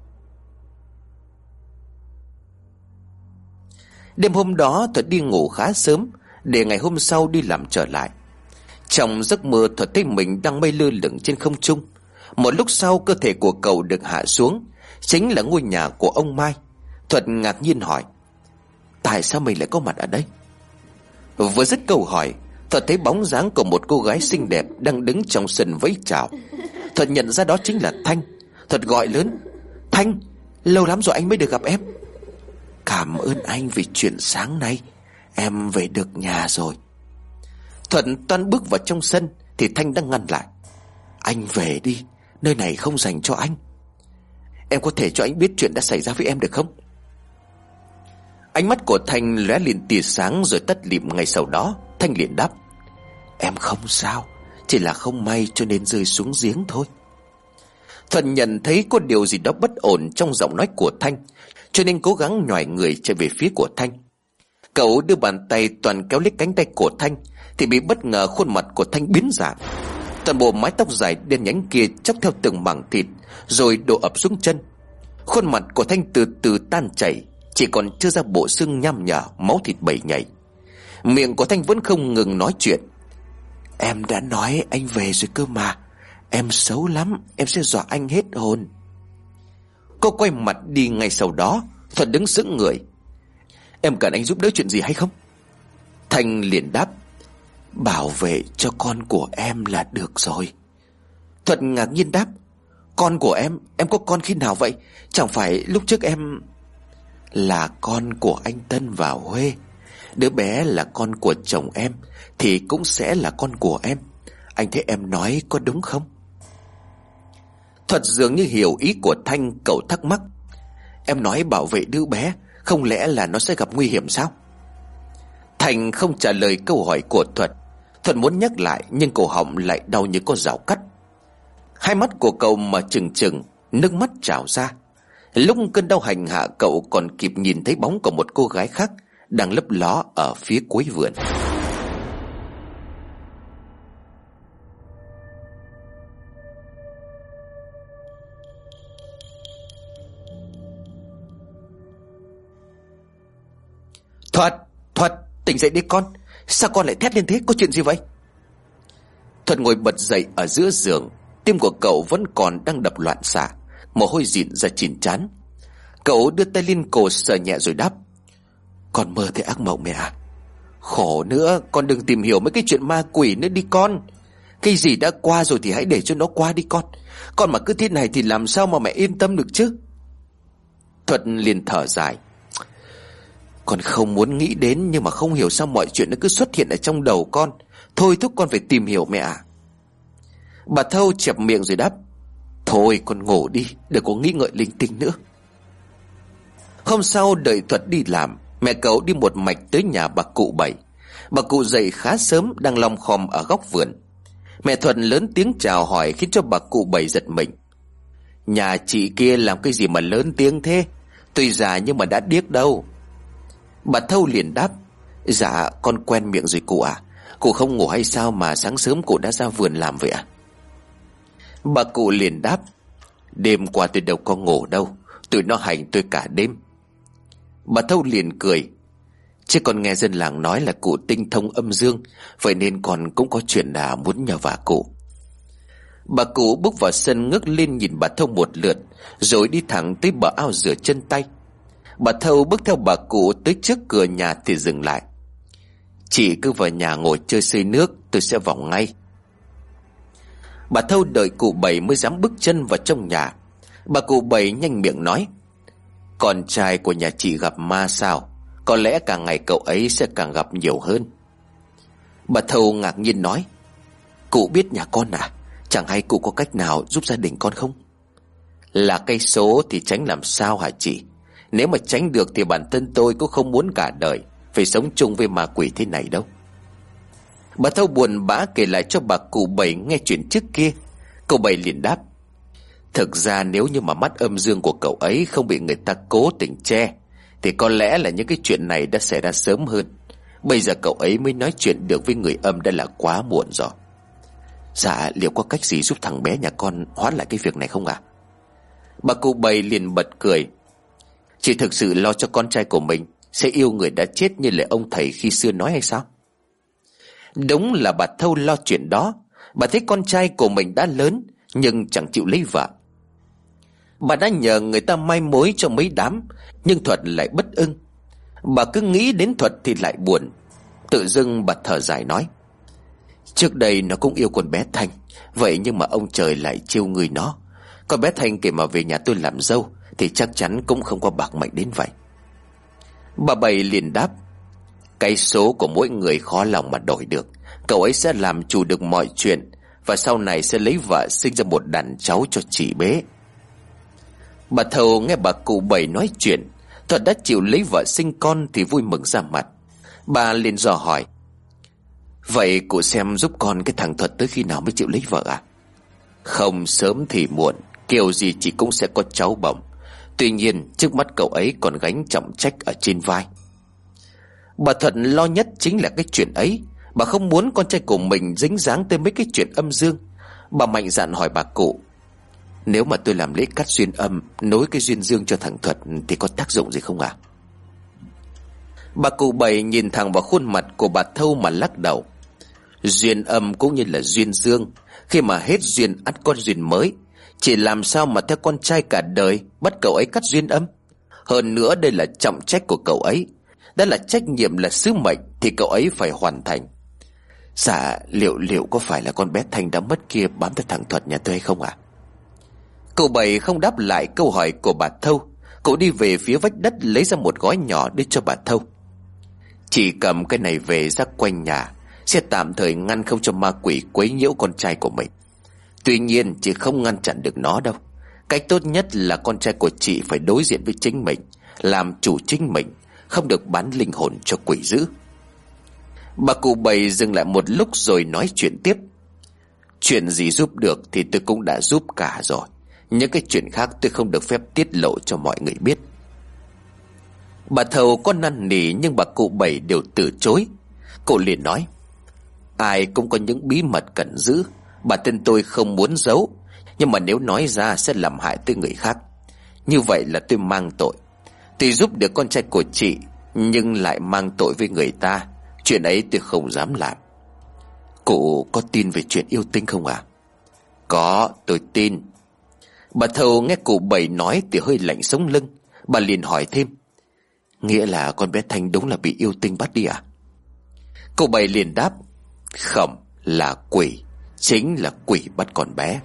Đêm hôm đó Thuận đi ngủ khá sớm để ngày hôm sau đi làm trở lại. Trong giấc mơ Thuận thấy mình đang bay lơ lửng trên không trung. Một lúc sau cơ thể của cậu được hạ xuống, chính là ngôi nhà của ông Mai. Thuận ngạc nhiên hỏi: Tại sao mình lại có mặt ở đây? Vừa dứt câu hỏi, Thuận thấy bóng dáng của một cô gái xinh đẹp đang đứng trong sân vẫy chào. Thuận nhận ra đó chính là Thanh. Thuận gọi lớn: Thanh, lâu lắm rồi anh mới được gặp em. Cảm ơn anh vì chuyện sáng nay, em về được nhà rồi. Thuận toan bước vào trong sân thì Thanh đang ngăn lại: Anh về đi, nơi này không dành cho anh. Em có thể cho anh biết chuyện đã xảy ra với em được không? Ánh mắt của Thanh lóe lên tia sáng rồi tắt lịm ngay sau đó. Thanh liền đáp: Em không sao, chỉ là không may cho nên rơi xuống giếng thôi. Thuận nhận thấy có điều gì đó bất ổn trong giọng nói của Thanh, cho nên cố gắng nhoài người chạy về phía của Thanh. Cậu đưa bàn tay toàn kéo lấy cánh tay của Thanh thì bị bất ngờ khuôn mặt của Thanh biến dạng. Toàn bộ mái tóc dài đen nhánh kia chóc theo từng mảng thịt rồi đổ ập xuống chân. Khuôn mặt của Thanh từ từ tan chảy, chỉ còn chưa ra bộ xương nham nhở, máu thịt bầy nhảy. Miệng của Thanh vẫn không ngừng nói chuyện: Em đã nói anh về rồi cơ mà. Em xấu lắm, em sẽ dọa anh hết hồn. Cô quay mặt đi ngay sau đó. Thuận đứng sững người: Em cần anh giúp đỡ chuyện gì hay không? Thanh liền đáp: Bảo vệ cho con của em là được rồi. Thuận ngạc nhiên đáp: Con của em có con khi nào vậy? Chẳng phải lúc trước em... Là con của anh Tân và Huê. Đứa bé là con của chồng em thì cũng sẽ là con của em. Anh thấy em nói có đúng không? Thuật dường như hiểu ý của Thanh, cậu thắc mắc: Em nói bảo vệ đứa bé, Không lẽ là nó sẽ gặp nguy hiểm sao? Thành không trả lời câu hỏi của Thuật. Thuật muốn nhắc lại nhưng cổ họng lại đau như có rào cắt. Hai mắt của cậu mà trừng trừng, nước mắt trào ra. Lúc cơn đau hành hạ, cậu còn kịp nhìn thấy bóng của một cô gái khác đang lấp ló ở phía cuối vườn. Thuật, tỉnh dậy đi con. Sao con lại thét lên thế, có chuyện gì vậy? Thuật ngồi bật dậy ở giữa giường. Tim của cậu vẫn còn đang đập loạn xạ, mồ hôi rịn ra trên trán. Cậu đưa tay lên cổ sờ nhẹ rồi đáp: Con mơ thấy ác mộng mẹ à? Khổ nữa, con đừng tìm hiểu mấy cái chuyện ma quỷ nữa đi con. Cái gì đã qua rồi thì hãy để cho nó qua đi con. Con mà cứ thế này thì làm sao mà mẹ yên tâm được chứ? Thuật liền thở dài: Con không muốn nghĩ đến, nhưng mà không hiểu sao mọi chuyện nó cứ xuất hiện ở trong đầu con. Thôi thúc con phải tìm hiểu mẹ ạ. Bà Thâu chẹp miệng rồi đáp: Thôi con ngủ đi, đừng có nghĩ ngợi linh tinh nữa. Hôm sau đợi Thuật đi làm, mẹ cậu đi một mạch tới nhà bà cụ Bảy. Bà cụ dậy khá sớm, đang lom khom ở góc vườn. Mẹ Thuật lớn tiếng chào hỏi khiến cho bà cụ Bảy giật mình. Nhà chị kia làm cái gì mà lớn tiếng thế? Tuy già nhưng mà đã điếc đâu. Bà Thâu liền đáp: Dạ con quen miệng rồi cụ ạ. Cụ không ngủ hay sao mà sáng sớm cụ đã ra vườn làm vậy ạ? Bà cụ liền đáp: Đêm qua tôi đâu có ngủ đâu, tụi nó hành tôi cả đêm. Bà Thâu liền cười: Chứ con nghe dân làng nói là cụ tinh thông âm dương, vậy nên con cũng có chuyện nào muốn nhờ vả cụ. Bà cụ bước vào sân, ngước lên nhìn bà Thâu một lượt, rồi đi thẳng tới bờ ao rửa chân tay. Bà Thâu bước theo bà cụ tới trước cửa nhà thì dừng lại. Chị cứ vào nhà ngồi chơi xơi nước, tôi sẽ vào ngay. Bà Thâu đợi cụ Bảy mới dám bước chân vào trong nhà. Bà cụ Bảy nhanh miệng nói: Con trai của nhà chị gặp ma sao? Có lẽ càng ngày cậu ấy sẽ càng gặp nhiều hơn. Bà Thâu ngạc nhiên nói: Cụ biết nhà con à? Chẳng hay cụ có cách nào giúp gia đình con không? Là cây số thì tránh làm sao hả chị? Nếu mà tránh được thì bản thân tôi cũng không muốn cả đời phải sống chung với ma quỷ thế này đâu. Bà Thâu buồn bã kể lại cho bà cụ Bảy nghe chuyện trước kia. Cậu Bảy liền đáp: Thực ra nếu như mà mắt âm dương của cậu ấy không bị người ta cố tình che thì có lẽ là những cái chuyện này đã xảy ra sớm hơn. Bây giờ cậu ấy mới nói chuyện được với người âm đã là quá muộn rồi. Dạ liệu có cách gì giúp thằng bé nhà con hoãn lại cái việc này không ạ? Bà cụ Bảy liền bật cười: Chị thực sự lo cho con trai của mình sẽ yêu người đã chết như lời ông thầy khi xưa nói hay sao? Đúng là bà Thâu lo chuyện đó. Bà thấy con trai của mình đã lớn nhưng chẳng chịu lấy vợ. Bà đã nhờ người ta mai mối cho mấy đám, nhưng Thuật lại bất ưng. Bà cứ nghĩ đến Thuật thì lại buồn. Tự dưng bà thở dài nói: Trước đây nó cũng yêu con bé Thanh, vậy nhưng mà ông trời lại trêu người nó. Con bé Thanh kể mà về nhà tôi làm dâu thì chắc chắn cũng không có bạc mệnh đến vậy. Bà Bảy liền đáp: Cái số của mỗi người khó lòng mà đổi được. Cậu ấy sẽ làm chủ được mọi chuyện, và sau này sẽ lấy vợ sinh ra một đàn cháu cho chị bé. Bà Thâu nghe bà cụ Bảy nói chuyện Thuật đã chịu lấy vợ sinh con thì vui mừng ra mặt. Bà liền dò hỏi: Vậy cụ xem giúp con cái thằng Thuật tới khi nào mới chịu lấy vợ à? Không sớm thì muộn, kiểu gì chị cũng sẽ có cháu bồng. Tuy nhiên trước mắt cậu ấy còn gánh trọng trách ở trên vai. Bà Thuận lo nhất chính là cái chuyện ấy. Bà không muốn con trai của mình dính dáng tới mấy cái chuyện âm dương. Bà mạnh dạn hỏi bà cụ: Nếu mà tôi làm lễ cắt duyên âm, nối cái duyên dương cho thằng Thuật thì có tác dụng gì không ạ? Bà cụ Bảy nhìn thẳng vào khuôn mặt của bà Thâu mà lắc đầu: Duyên âm cũng như là duyên dương, khi mà hết duyên ắt có duyên mới. Chỉ làm sao mà theo con trai cả đời bắt cậu ấy cắt duyên âm? Hơn nữa đây là trọng trách của cậu ấy, đó là trách nhiệm, là sứ mệnh thì cậu ấy phải hoàn thành. Dạ liệu có phải là con bé Thanh đã mất kia bám theo thằng Thuật nhà tôi hay không ạ? Cậu Bảy không đáp lại câu hỏi của bà Thâu. Cậu đi về phía vách đất lấy ra một gói nhỏ đưa cho bà Thâu. Chỉ cầm cái này về rắc quanh nhà, sẽ tạm thời ngăn không cho ma quỷ quấy nhiễu con trai của mình. Tuy nhiên chị không ngăn chặn được nó đâu. Cách tốt nhất là con trai của chị phải đối diện với chính mình, làm chủ chính mình, không được bán linh hồn cho quỷ dữ. Bà cụ Bảy dừng lại một lúc rồi nói chuyện tiếp. Chuyện gì giúp được thì tôi cũng đã giúp cả rồi. Những cái chuyện khác tôi không được phép tiết lộ cho mọi người biết. Bà Thầu có năn nỉ nhưng bà cụ Bảy đều từ chối. Cô liền nói: ai cũng có những bí mật cần giữ. Bản thân tôi không muốn giấu, nhưng mà nếu nói ra sẽ làm hại tới người khác. Như vậy là tôi mang tội. Tuy giúp được con trai của chị, nhưng lại mang tội với người ta. Chuyện ấy tôi không dám làm. Cụ có tin về chuyện yêu tinh không ạ? Có, tôi tin. Bà Thầu nghe cụ Bảy nói thì hơi lạnh sống lưng. Bà liền hỏi thêm: nghĩa là con bé Thanh đúng là bị yêu tinh bắt đi à? Cụ Bảy liền đáp: không, là quỷ. Chính là quỷ bắt con bé.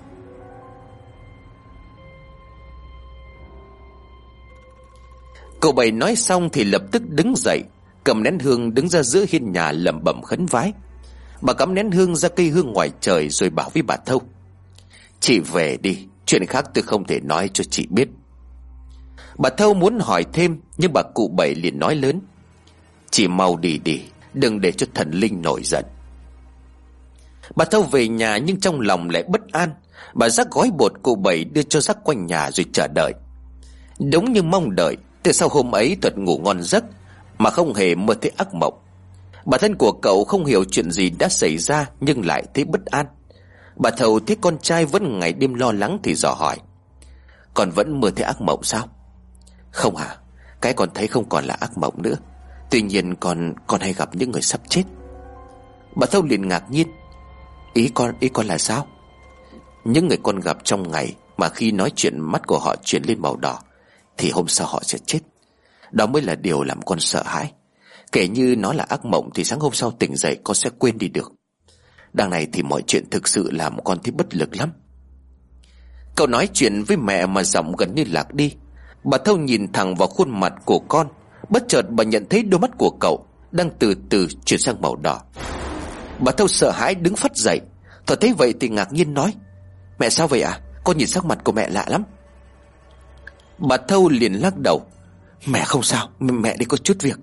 Cậu Bảy nói xong thì lập tức đứng dậy, cầm nén hương đứng ra giữa hiên nhà lẩm bẩm khấn vái. Bà cắm nén hương ra cây hương ngoài trời rồi bảo với bà Thâu: chị về đi, chuyện khác tôi không thể nói cho chị biết. Bà Thâu muốn hỏi thêm, nhưng bà cụ Bảy liền nói lớn: chị mau đi đi, đừng để cho thần linh nổi giận. Bà Thâu về nhà nhưng trong lòng lại bất an. Bà rắc gói bột cụ Bảy đưa cho rắc quanh nhà rồi chờ đợi. Đúng như mong đợi, từ sau hôm ấy Thuật ngủ ngon giấc mà không hề mơ thấy ác mộng. Bản thân của cậu không hiểu chuyện gì đã xảy ra nhưng lại thấy bất an. Bà Thầu thấy con trai vẫn ngày đêm lo lắng thì dò hỏi: con vẫn mơ thấy ác mộng sao? Không hả? Cái con thấy không còn là ác mộng nữa. Tuy nhiên con hay gặp những người sắp chết. Bà Thâu liền ngạc nhiên: Ý con là sao? Những người con gặp trong ngày mà khi nói chuyện mắt của họ chuyển lên màu đỏ thì hôm sau họ sẽ chết. Đó mới là điều làm con sợ hãi. Kể như nó là ác mộng thì sáng hôm sau tỉnh dậy con sẽ quên đi được. Đằng này thì mọi chuyện thực sự làm con thấy bất lực lắm. Cậu nói chuyện với mẹ mà giọng gần như lạc đi. Bà Thâu nhìn thẳng vào khuôn mặt của con. Bất chợt bà nhận thấy đôi mắt của cậu đang từ từ chuyển sang màu đỏ. Bà Thâu sợ hãi đứng phắt dậy. Thuật thấy vậy thì ngạc nhiên nói: mẹ sao vậy ạ? Con nhìn sắc mặt của mẹ lạ lắm. Bà Thâu liền lắc đầu: mẹ không sao, mẹ đi có chút việc.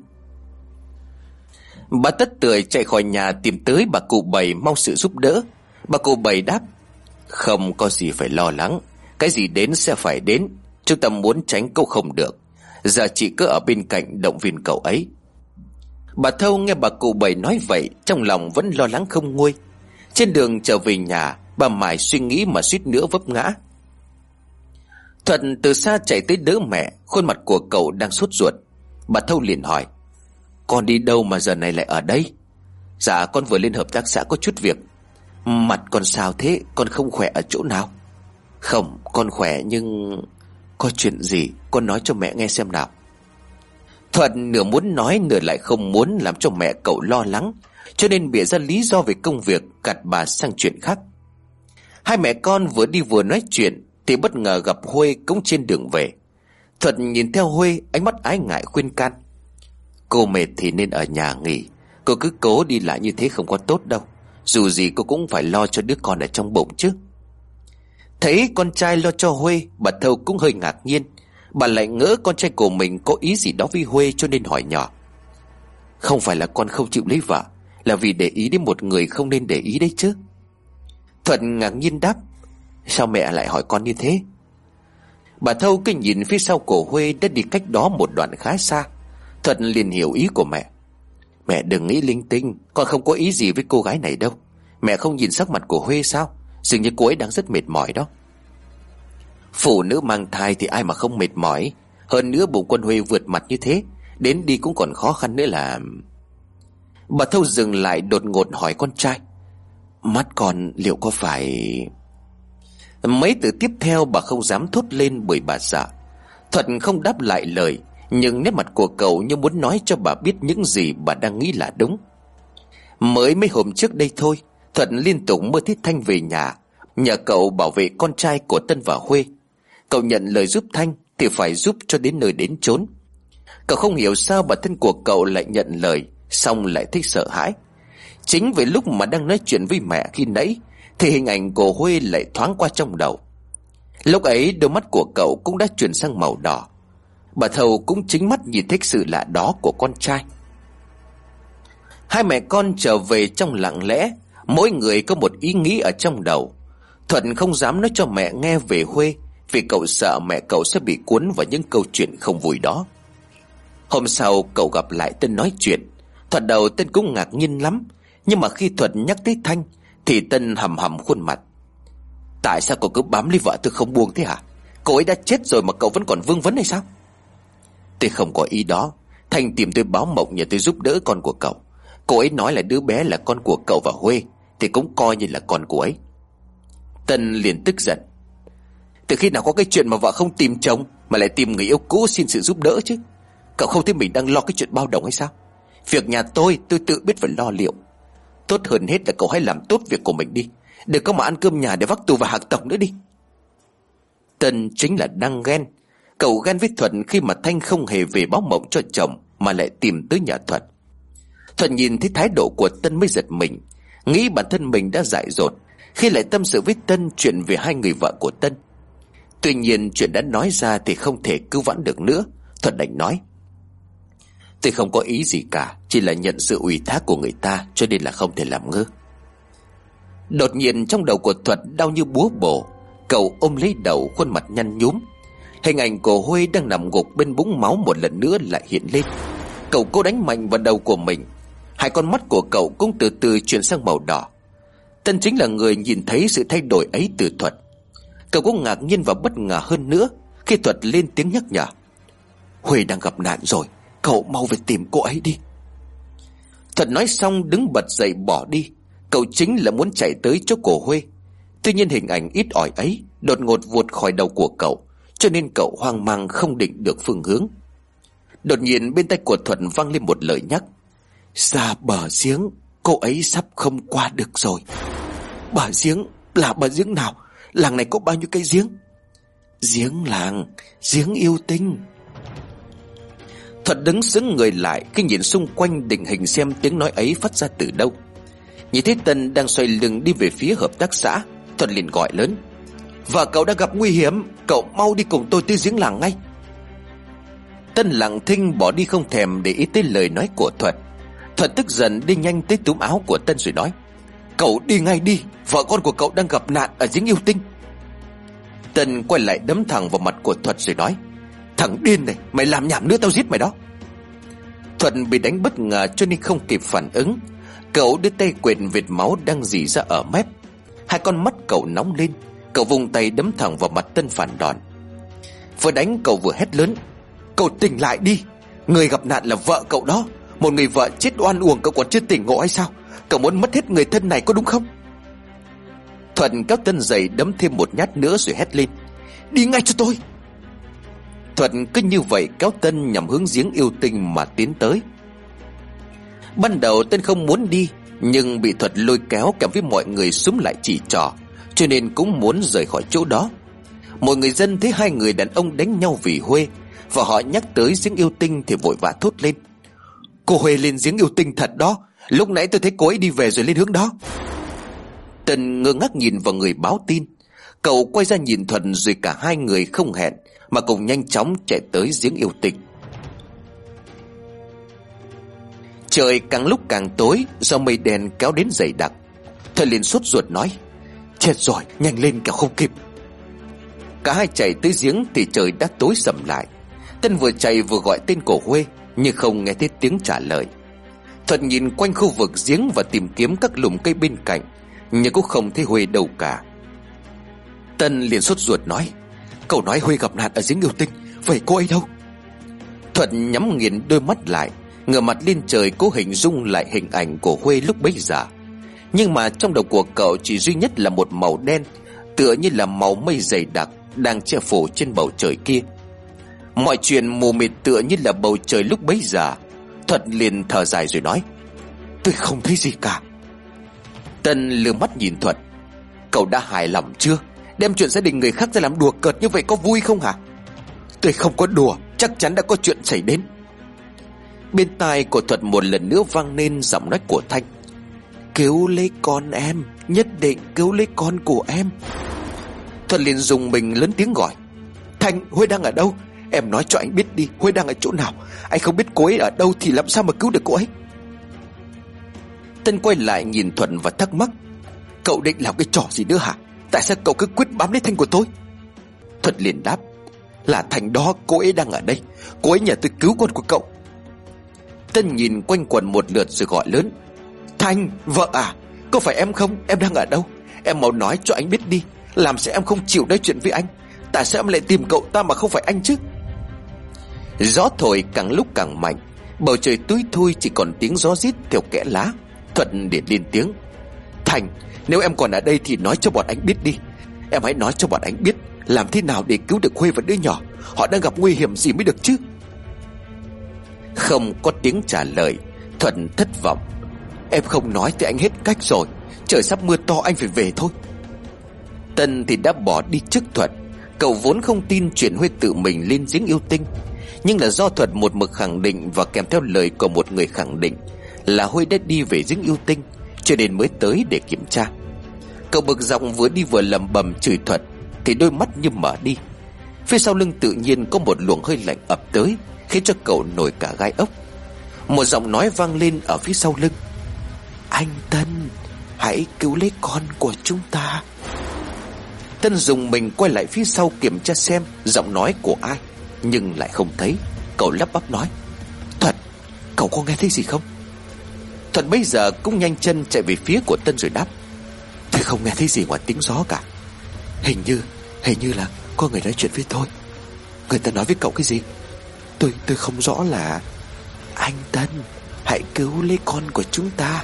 Bà Tất Tưởi chạy khỏi nhà tìm tới bà cụ Bảy mong sự giúp đỡ. Bà cụ Bảy đáp: không có gì phải lo lắng, cái gì đến sẽ phải đến. Chúng ta muốn tránh cậu không được. Giờ chị cứ ở bên cạnh động viên cậu ấy. Bà Thâu nghe bà cụ Bảy nói vậy, trong lòng vẫn lo lắng không nguôi. Trên đường trở về nhà, bà mải suy nghĩ mà suýt nữa vấp ngã. Thuận từ xa chạy tới đỡ mẹ, khuôn mặt của cậu đang sốt ruột. Bà Thâu liền hỏi: con đi đâu mà giờ này lại ở đây? Dạ con vừa lên hợp tác xã có chút việc. Mặt con sao thế? Con không khỏe ở chỗ nào? Không, con khỏe nhưng... có chuyện gì con nói cho mẹ nghe xem nào. Thuận nửa muốn nói nửa lại không muốn làm cho mẹ cậu lo lắng, cho nên bịa ra lý do về công việc, gạt bà sang chuyện khác. Hai mẹ con vừa đi vừa nói chuyện thì bất ngờ gặp Huê cũng trên đường về. Thuận nhìn theo Huê, ánh mắt ái ngại khuyên can: cô mệt thì nên ở nhà nghỉ. Cô cứ cố đi lại như thế không có tốt đâu. Dù gì cô cũng phải lo cho đứa con ở trong bụng chứ. Thấy con trai lo cho Huê, bà Thâu cũng hơi ngạc nhiên. Bà lại ngỡ con trai của mình có ý gì đó với Huê cho nên hỏi nhỏ: không phải là con không chịu lấy vợ, là vì để ý đến một người không nên để ý đấy chứ? Thuận ngạc nhiên đáp: sao mẹ lại hỏi con như thế? Bà Thâu cứ nhìn phía sau của Huê đã đi cách đó một đoạn khá xa. Thuận liền hiểu ý của mẹ: mẹ đừng nghĩ linh tinh, con không có ý gì với cô gái này đâu. Mẹ không nhìn sắc mặt của Huê sao? Dường như cô ấy đang rất mệt mỏi đó. Phụ nữ mang thai thì ai mà không mệt mỏi. Hơn nữa bụng con Huê vượt mặt như thế, đến đi cũng còn khó khăn nữa là... Bà Thâu dừng lại đột ngột hỏi con trai: mắt con liệu có phải... Mấy từ tiếp theo bà không dám thốt lên bởi bà sợ. Thuận không đáp lại lời, nhưng nét mặt của cậu như muốn nói cho bà biết những gì bà đang nghĩ là đúng. Mới mấy hôm trước đây thôi, Thuận liên tục mơ thấy Thanh về nhà, nhờ cậu bảo vệ con trai của Tân và Huê. Cậu nhận lời giúp Thanh thì phải giúp cho đến nơi đến chốn. Cậu không hiểu sao bản thân của cậu lại nhận lời, xong lại thích sợ hãi. Chính vì lúc mà đang nói chuyện với mẹ khi nãy thì hình ảnh của Huê lại thoáng qua trong đầu. Lúc ấy đôi mắt của cậu cũng đã chuyển sang màu đỏ. Bà Thầu cũng chính mắt nhìn thấy sự lạ đó của con trai. Hai mẹ con trở về trong lặng lẽ, mỗi người có một ý nghĩ ở trong đầu. Thuận không dám nói cho mẹ nghe về Huê, vì cậu sợ mẹ cậu sẽ bị cuốn vào những câu chuyện không vui đó. Hôm sau cậu gặp lại Tân nói chuyện. Thoạt đầu Tân cũng ngạc nhiên lắm, nhưng mà khi Thuận nhắc tới Thanh thì Tân hầm hầm khuôn mặt. Tại sao cậu cứ bám lấy vợ tôi không buông thế hả? Cô ấy đã chết rồi mà cậu vẫn còn vương vấn hay sao? Tôi không có ý đó. Thanh tìm tôi báo mộng nhờ tôi giúp đỡ con của cậu. Cô ấy nói là đứa bé là con của cậu và Huê, thì cũng coi như là con của ấy. Tân liền tức giận. Từ khi nào có cái chuyện mà vợ không tìm chồng mà lại tìm người yêu cũ xin sự giúp đỡ chứ? Cậu không thấy mình đang lo cái chuyện bao đồng hay sao? Việc nhà tôi tự biết phải lo liệu. Tốt hơn hết là cậu hãy làm tốt việc của mình đi, đừng có mà ăn cơm nhà để vác tù và hạc tổng nữa đi. Tân chính là đang ghen. Cậu ghen với Thuận khi mà Thanh không hề về báo mộng cho chồng mà lại tìm tới nhà Thuận. Thuận nhìn thấy thái độ của Tân mới giật mình, nghĩ bản thân mình đã dại dột khi lại tâm sự với Tân chuyện về hai người vợ của Tân. Tuy nhiên chuyện đã nói ra thì không thể cứu vãn được nữa. Thuận đành nói: Tôi không có ý gì cả, chỉ là nhận sự ủy thác của người ta, cho nên là không thể làm ngơ. Đột nhiên trong đầu của Thuận đau như búa bổ. Cậu ôm lấy đầu, khuôn mặt nhăn nhúm. Hình ảnh của Huê đang nằm gục bên vũng máu một lần nữa lại hiện lên. Cậu cố đánh mạnh vào đầu của mình. Hai con mắt của cậu cũng từ từ chuyển sang màu đỏ. Tân chính là người nhìn thấy sự thay đổi ấy từ Thuận. Cậu cũng ngạc nhiên và bất ngờ hơn nữa khi Thuận lên tiếng nhắc nhở: Huê đang gặp nạn rồi, cậu mau về tìm cô ấy đi. Thuận nói xong đứng bật dậy bỏ đi. Cậu chính là muốn chạy tới chỗ của Huê. Tuy nhiên hình ảnh ít ỏi ấy đột ngột vụt khỏi đầu của cậu, cho nên cậu hoang mang không định được phương hướng. Đột nhiên bên tai của Thuận vang lên một lời nhắc: Ra bờ giếng, cô ấy sắp không qua được rồi. Bờ giếng là bờ giếng nào? Làng này có bao nhiêu cây giếng? Giếng làng, giếng yêu tinh. Thuận đứng sững người lại khi nhìn xung quanh định hình xem tiếng nói ấy phát ra từ đâu. Nhìn thấy Tân đang xoay lưng đi về phía hợp tác xã, Thuận liền gọi lớn: Vợ cậu đã gặp nguy hiểm, cậu mau đi cùng tôi tới giếng làng ngay. Tân lặng thinh bỏ đi không thèm để ý tới lời nói của Thuận. Thuận tức giận đi nhanh tới túm áo của Tân rồi nói: Cậu đi ngay đi, vợ con của cậu đang gặp nạn ở giếng yêu tinh. Tân quay lại đấm thẳng vào mặt của Thuận rồi nói: Thằng điên này, mày làm nhảm nữa tao giết mày đó. Thuận bị đánh bất ngờ cho nên không kịp phản ứng. Cậu đưa tay quệt vệt máu đang rỉ ra ở mép. Hai con mắt cậu nóng lên. Cậu vùng tay đấm thẳng vào mặt Tân phản đòn. Vừa đánh cậu vừa hét lớn: Cậu tỉnh lại đi, người gặp nạn là vợ cậu đó. Một người vợ chết oan uổng cậu còn chưa tỉnh ngộ hay sao? Cậu muốn mất hết người thân này có đúng không? Thuận kéo Tân dậy đấm thêm một nhát nữa rồi hét lên: Đi ngay cho tôi. Thuận cứ như vậy kéo Tân nhằm hướng giếng yêu tinh mà tiến tới. Ban đầu Tân không muốn đi, nhưng bị Thuận lôi kéo kèm với mọi người xúm lại chỉ trỏ, cho nên cũng muốn rời khỏi chỗ đó. Mọi người dân thấy hai người đàn ông đánh nhau vì Huê, và họ nhắc tới giếng yêu tinh thì vội vã thốt lên: Cô Huê lên giếng yêu tinh thật đó, lúc nãy tôi thấy cô ấy đi về rồi lên hướng đó. Tân ngơ ngác nhìn vào người báo tin. Cậu quay ra nhìn Thuận rồi cả hai người không hẹn mà cùng nhanh chóng chạy tới giếng yêu tinh. Trời càng lúc càng tối do mây đen kéo đến dày đặc. Thuận liền sốt ruột nói: Chết rồi, nhanh lên kẻo không kịp. Cả hai chạy tới giếng thì trời đã tối sầm lại. Tân vừa chạy vừa gọi tên của Huê nhưng không nghe thấy tiếng trả lời. Thuận nhìn quanh khu vực giếng và tìm kiếm các lùm cây bên cạnh, nhưng cũng không thấy Huê đâu cả. Tân liền sốt ruột nói: Cậu nói Huê gặp nạn ở giếng yêu tinh, vậy cô ấy đâu? Thuận nhắm nghiền đôi mắt lại, ngửa mặt lên trời cố hình dung lại hình ảnh của Huê lúc bấy giờ. Nhưng mà trong đầu của cậu chỉ duy nhất là một màu đen, tựa như là màu mây dày đặc đang che phủ trên bầu trời kia. Mọi chuyện mù mịt tựa như là bầu trời lúc bấy giờ. Thuận liền thở dài rồi nói: Tôi không thấy gì cả. Tân lừa mắt nhìn Thuận: Cậu đã hài lòng chưa? Đem chuyện gia đình người khác ra làm đùa cợt như vậy có vui không hả? Tôi không có đùa, chắc chắn đã có chuyện xảy đến. Bên tai của Thuận một lần nữa vang lên giọng nói của Thanh: Cứu lấy con em, nhất định cứu lấy con của em. Thuận liền dùng mình lớn tiếng gọi: Thanh, Huê đang ở đâu? Em nói cho anh biết đi, Huê đang ở chỗ nào. Anh không biết cô ấy ở đâu thì làm sao mà cứu được cô ấy. Tân quay lại nhìn Thuận và thắc mắc: Cậu định làm cái trò gì nữa hả? Tại sao cậu cứ quyết bám lấy Thanh của tôi? Thuận liền đáp: Là Thanh đó, cô ấy đang ở đây. Cô ấy nhờ tôi cứu con của cậu. Tân nhìn quanh quẩn một lượt rồi gọi lớn: Thanh, vợ à, có phải em không? Em đang ở đâu? Em mau nói cho anh biết đi. Làm sao em không chịu nói chuyện với anh? Tại sao em lại tìm cậu ta mà không phải anh chứ? Gió thổi càng lúc càng mạnh, bầu trời tối thui chỉ còn tiếng gió rít theo kẽ lá. Thuận liền lên tiếng: Thành, nếu em còn ở đây thì nói cho bọn anh biết đi. Em hãy nói cho bọn anh biết làm thế nào để cứu được Huê và đứa nhỏ. Họ đang gặp nguy hiểm gì mới được chứ. Không có tiếng trả lời. Thuận thất vọng: Em không nói thì anh hết cách rồi. Trời sắp mưa to, anh phải về thôi. Tân thì đã bỏ đi trước Thuận. Cậu vốn không tin chuyện Huê tự mình lên giếng yêu tinh, nhưng là do Thuận một mực khẳng định và kèm theo lời của một người khẳng định là Huê đã đi về giếng yêu tinh, cho nên mới tới để kiểm tra. Cậu bực dọc vừa đi vừa lẩm bẩm chửi Thuận thì đôi mắt như mở đi. Phía sau lưng tự nhiên có một luồng hơi lạnh ập tới, khiến cho cậu nổi cả gai ốc. Một giọng nói vang lên ở phía sau lưng: Anh Tân, hãy cứu lấy con của chúng ta. Tân dùng mình quay lại phía sau kiểm tra xem giọng nói của ai, nhưng lại không thấy. Cậu lắp bắp nói: Thuận, cậu có nghe thấy gì không? Thuận bây giờ cũng nhanh chân chạy về phía của Tân rồi đáp: Tôi không nghe thấy gì ngoài tiếng gió cả. Hình như là có người nói chuyện với tôi. Người ta nói với cậu cái gì? Tôi không rõ là... Anh Tân, hãy cứu lấy con của chúng ta.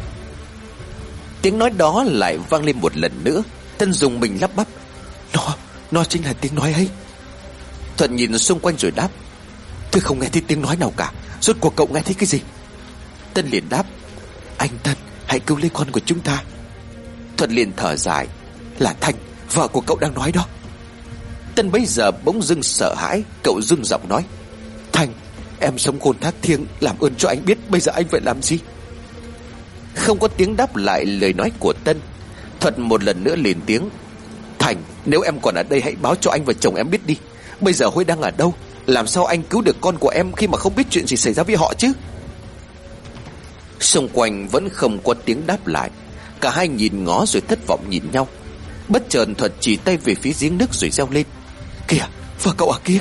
Tiếng nói đó lại vang lên một lần nữa. Tân dùng mình lắp bắp: Nó chính là tiếng nói ấy. Thuận nhìn xung quanh rồi đáp: Tôi không nghe thấy tiếng nói nào cả. Rốt cuộc cậu nghe thấy cái gì? Tân liền đáp: Anh Tân, hãy cứu lấy con của chúng ta. Thuận liền thở dài: Là Thanh, vợ của cậu đang nói đó. Tân bấy giờ bỗng dưng sợ hãi. Cậu run giọng nói: Thanh, em sống khôn thác thiêng, làm ơn cho anh biết bây giờ anh phải làm gì. Không có tiếng đáp lại lời nói của Tân. Thuận một lần nữa lên tiếng: Thành, nếu em còn ở đây hãy báo cho anh và chồng em biết đi. Bây giờ Huê đang ở đâu? Làm sao anh cứu được con của em khi mà không biết chuyện gì xảy ra với họ chứ? Xung quanh vẫn không có tiếng đáp lại. Cả hai nhìn ngó rồi thất vọng nhìn nhau. Bất chợt Thuận chỉ tay về phía giếng nước rồi reo lên: Kìa, vợ cậu ở kia.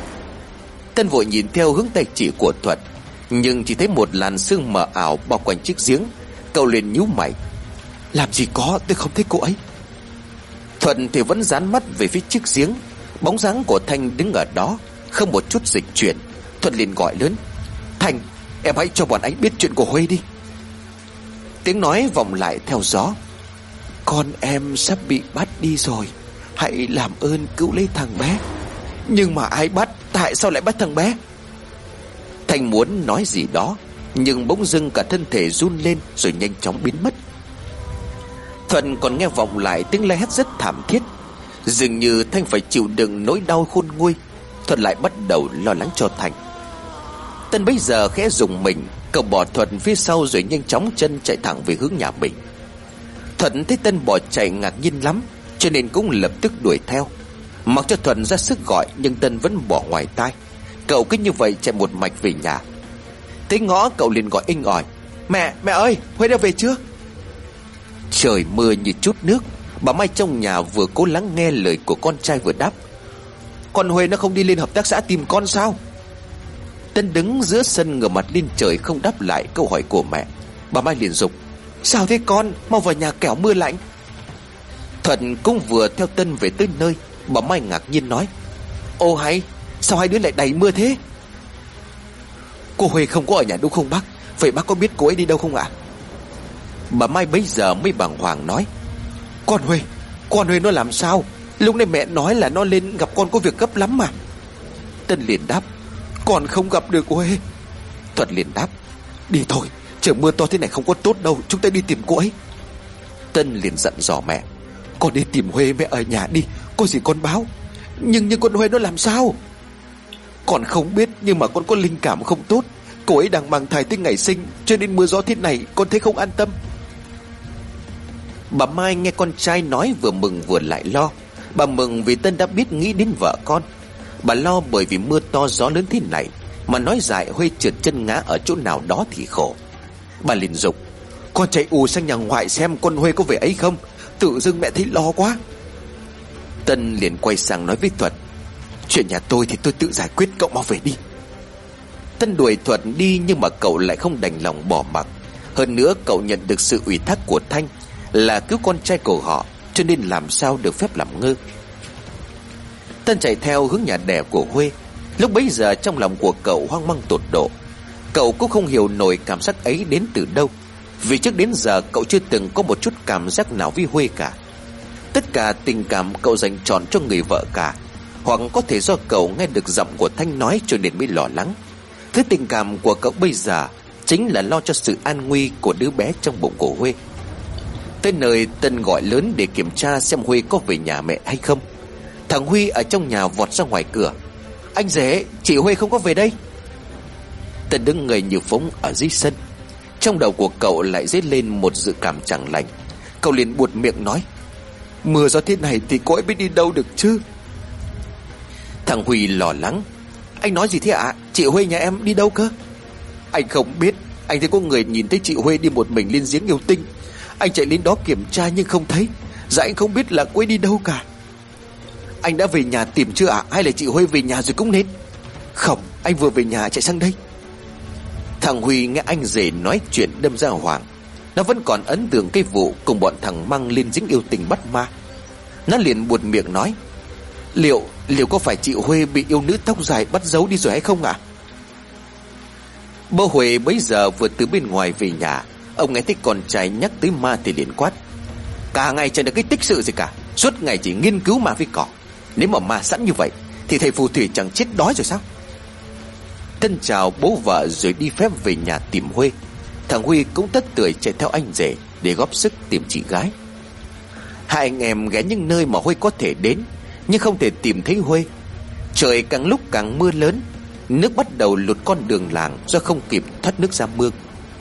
Tân vội nhìn theo hướng tay chỉ của Thuận, nhưng chỉ thấy một làn sương mờ ảo bao quanh chiếc giếng. Cậu liền nhíu mày: Làm gì có, tôi không thấy cô ấy. Thuận thì vẫn dán mắt về phía chiếc giếng. Bóng dáng của Thanh đứng ở đó, không một chút dịch chuyển. Thuận liền gọi lớn: Thanh, em hãy cho bọn anh biết chuyện của Huê đi. Tiếng nói vọng lại theo gió: Con em sắp bị bắt đi rồi, hãy làm ơn cứu lấy thằng bé. Nhưng mà ai bắt? Tại sao lại bắt thằng bé? Thanh muốn nói gì đó, nhưng bỗng dưng cả thân thể run lên rồi nhanh chóng biến mất. Thuận còn nghe vọng lại tiếng la hét rất thảm thiết. Dường như Thanh phải chịu đựng nỗi đau khôn nguôi. Thuận lại bắt đầu lo lắng cho Thanh. Tân bây giờ khẽ dùng mình. Cậu bỏ Thuận phía sau rồi nhanh chóng chân chạy thẳng về hướng nhà mình. Thuận thấy Tân bỏ chạy ngạc nhiên lắm, cho nên cũng lập tức đuổi theo. Mặc cho Thuận ra sức gọi, nhưng Tân vẫn bỏ ngoài tai. Cậu cứ như vậy chạy một mạch về nhà. Tới ngõ cậu liền gọi inh ỏi: Mẹ ơi, Huê đã về chưa? Trời mưa như chút nước. Bà Mai trong nhà vừa cố lắng nghe lời của con trai vừa đáp: Con Huê nó không đi lên hợp tác xã tìm con sao? Tân đứng giữa sân ngửa mặt lên trời không đáp lại câu hỏi của mẹ. Bà Mai liền dục: Sao thế con, mau vào nhà kẻo mưa lạnh. Thuận cũng vừa theo Tân về tới nơi. Bà Mai ngạc nhiên nói: Ô hay, sao hai đứa lại đầy mưa thế? Cô Huê không có ở nhà đúng không bác? Vậy bác có biết cô ấy đi đâu không ạ? Bà Mai bấy giờ mới bàng hoàng nói: Con Huê nó làm sao? Lúc này mẹ nói là nó lên gặp con có việc gấp lắm mà. Tân liền đáp: Con không gặp được Huê. Thuận liền đáp: Đi thôi, trời mưa to thế này không có tốt đâu, chúng ta đi tìm cô ấy. Tân liền dặn dò mẹ: Con đi tìm Huê, mẹ ở nhà đi, có gì con báo. Nhưng con Huê nó làm sao? Con không biết, nhưng mà con có linh cảm không tốt. Cô ấy đang mang thai tới ngày sinh, cho nên mưa gió thế này con thấy không an tâm. Bà Mai nghe con trai nói vừa mừng vừa lại lo. Bà mừng vì Tân đã biết nghĩ đến vợ con. Bà lo bởi vì mưa to gió lớn thế này mà nói dại Huê trượt chân ngã ở chỗ nào đó thì khổ. Bà liền dục: Con chạy ù sang nhà ngoại xem con Huê có về ấy không, tự dưng mẹ thấy lo quá. Tân liền quay sang nói với Thuật: Chuyện nhà tôi thì tôi tự giải quyết, cậu mau về đi. Tân đuổi Thuật đi nhưng mà cậu lại không đành lòng bỏ mặc. Hơn nữa cậu nhận được sự ủy thác của Thanh là cứu con trai của họ, cho nên làm sao được phép làm ngơ. Tân chạy theo hướng nhà đẻ của Huê. Lúc bấy giờ trong lòng của cậu hoang mang tột độ. Cậu cũng không hiểu nổi cảm giác ấy đến từ đâu, vì trước đến giờ cậu chưa từng có một chút cảm giác nào với Huê cả. Tất cả tình cảm cậu dành trọn cho người vợ cả, hoặc có thể do cậu nghe được giọng của Thanh nói cho nên mới lo lắng. Thứ tình cảm của cậu bây giờ chính là lo cho sự an nguy của đứa bé trong bụng của Huê. Tới nơi, Tân gọi lớn để kiểm tra xem Huê có về nhà mẹ hay không. Thằng Huy ở trong nhà vọt ra ngoài cửa: Anh rể, chị Huê không có về đây. Tân đứng ngây như phóng ở dưới sân. Trong đầu của cậu lại dấy lên một dự cảm chẳng lành. Cậu liền buột miệng nói: Mưa gió thế này thì cô ấy biết đi đâu được chứ. Thằng Huy lo lắng: Anh nói gì thế ạ? Chị Huê nhà em đi đâu cơ? Anh không biết. Anh thấy có người nhìn thấy chị Huê đi một mình lên giếng yêu tinh. Anh chạy lên đó kiểm tra nhưng không thấy. Dạ anh không biết là cô ấy đi đâu cả. Anh đã về nhà tìm chưa ạ? Hay là chị Huê về nhà rồi cũng nên? Không, anh vừa về nhà chạy sang đây. Thằng Huy nghe anh rể nói chuyện đâm ra hoảng. Nó vẫn còn ấn tượng cái vụ cùng bọn thằng Măng lên dính yêu tình bắt ma. Nó liền buột miệng nói: Liệu có phải chị Huê bị yêu nữ tóc dài bắt giấu đi rồi hay không ạ? Bố Huê bấy giờ vừa từ bên ngoài về nhà. Ông nghe thấy con trai nhắc tới ma thì liền quát: Cả ngày chẳng được cái tích sự gì cả, suốt ngày chỉ nghiên cứu ma với cỏ. Nếu mà ma sẵn như vậy thì thầy phù thủy chẳng chết đói rồi sao? Tân chào bố vợ rồi đi phép về nhà tìm Huê. Thằng Huy cũng tất tưởi chạy theo anh rể để góp sức tìm chị gái. Hai anh em ghé những nơi mà Huê có thể đến, nhưng không thể tìm thấy Huê. Trời càng lúc càng mưa lớn, nước bắt đầu lụt con đường làng do không kịp thoát nước ra mương.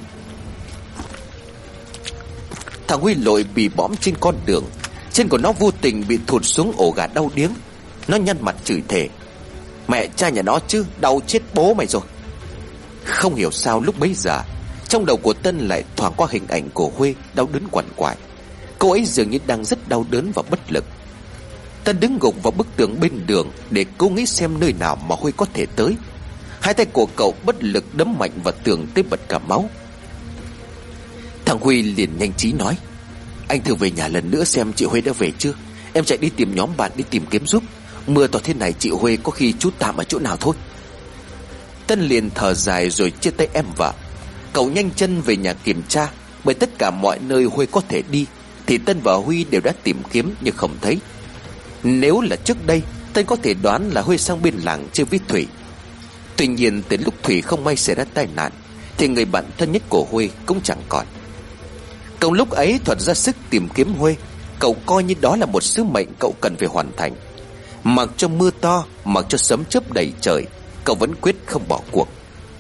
Thằng Huy lội bị bõm trên con đường. Chân của nó vô tình bị thụt xuống ổ gà đau điếng. Nó nhăn mặt chửi thề: Mẹ cha nhà nó chứ, đau chết bố mày rồi. Không hiểu sao lúc bấy giờ trong đầu của Tân lại thoáng qua hình ảnh của Huê đau đớn quằn quại. Cô ấy dường như đang rất đau đớn và bất lực. Tân đứng gục vào bức tường bên đường để cố nghĩ xem nơi nào mà Huê có thể tới. Hai tay của cậu bất lực đấm mạnh vào tường tới bật cả máu. Thằng Huy liền nhanh trí nói: Anh thử về nhà lần nữa xem chị Huê đã về chưa. Em chạy đi tìm nhóm bạn đi tìm kiếm giúp. Mưa to thế này chị Huê có khi trú tạm ở chỗ nào thôi. Tân liền thở dài rồi chia tay em vợ. Cậu nhanh chân về nhà kiểm tra. Bởi tất cả mọi nơi Huê có thể đi thì Tân và Huy đều đã tìm kiếm nhưng không thấy. Nếu là trước đây, Tân có thể đoán là Huê sang bên làng chơi với Thủy. Tuy nhiên từ lúc Thủy không may xảy ra tai nạn thì người bạn thân nhất của Huê cũng chẳng còn. Cậu lúc ấy thuật ra sức tìm kiếm Huê. Cậu coi như đó là một sứ mệnh cậu cần phải hoàn thành. Mặc cho mưa to, mặc cho sấm chớp đầy trời, cậu vẫn quyết không bỏ cuộc.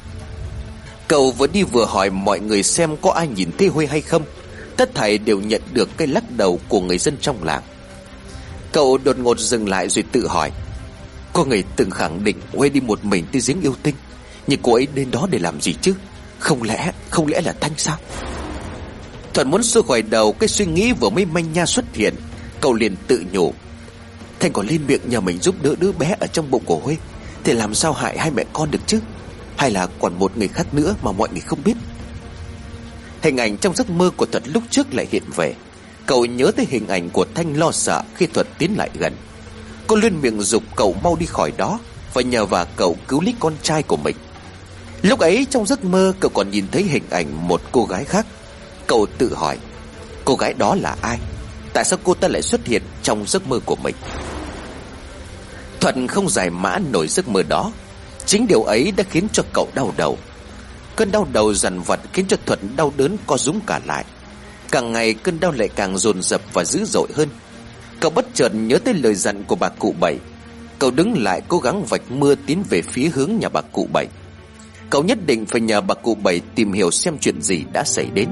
Cậu vừa đi vừa hỏi mọi người xem có ai nhìn thấy Huê hay không. Tất thảy đều nhận được cái lắc đầu của người dân trong làng. Cậu đột ngột dừng lại rồi tự hỏi: Có người từng khẳng định Huê đi một mình tới giếng yêu tinh, nhưng cô ấy đến đó để làm gì chứ? Không lẽ là Thanh sao? Thuận muốn xua khỏi đầu cái suy nghĩ vừa mới manh nha xuất hiện. Cậu liền tự nhủ: Thanh còn lên miệng nhờ mình giúp đỡ đứa bé ở trong bụng của Huê thì làm sao hại hai mẹ con được chứ? Hay là còn một người khác nữa mà mọi người không biết? Hình ảnh trong giấc mơ của Thuật lúc trước lại hiện về. Cậu nhớ tới hình ảnh của Thanh lo sợ khi Thuật tiến lại gần. Cô luôn miệng giục cậu mau đi khỏi đó và nhờ vào cậu cứu lấy con trai của mình. Lúc ấy trong giấc mơ cậu còn nhìn thấy hình ảnh một cô gái khác. Cậu tự hỏi: Cô gái đó là ai? Tại sao cô ta lại xuất hiện trong giấc mơ của mình? Thuận không giải mã nổi giấc mơ đó. Chính điều ấy đã khiến cho cậu đau đầu. Cơn đau đầu dằn vặt khiến cho Thuận đau đớn co rúm cả lại. Càng ngày cơn đau lại càng dồn dập và dữ dội hơn. Cậu bất chợt nhớ tới lời dặn của bà cụ Bảy. Cậu đứng lại cố gắng vạch mưa tiến về phía hướng nhà bà cụ Bảy. Cậu nhất định phải nhờ bà cụ Bảy tìm hiểu xem chuyện gì đã xảy đến.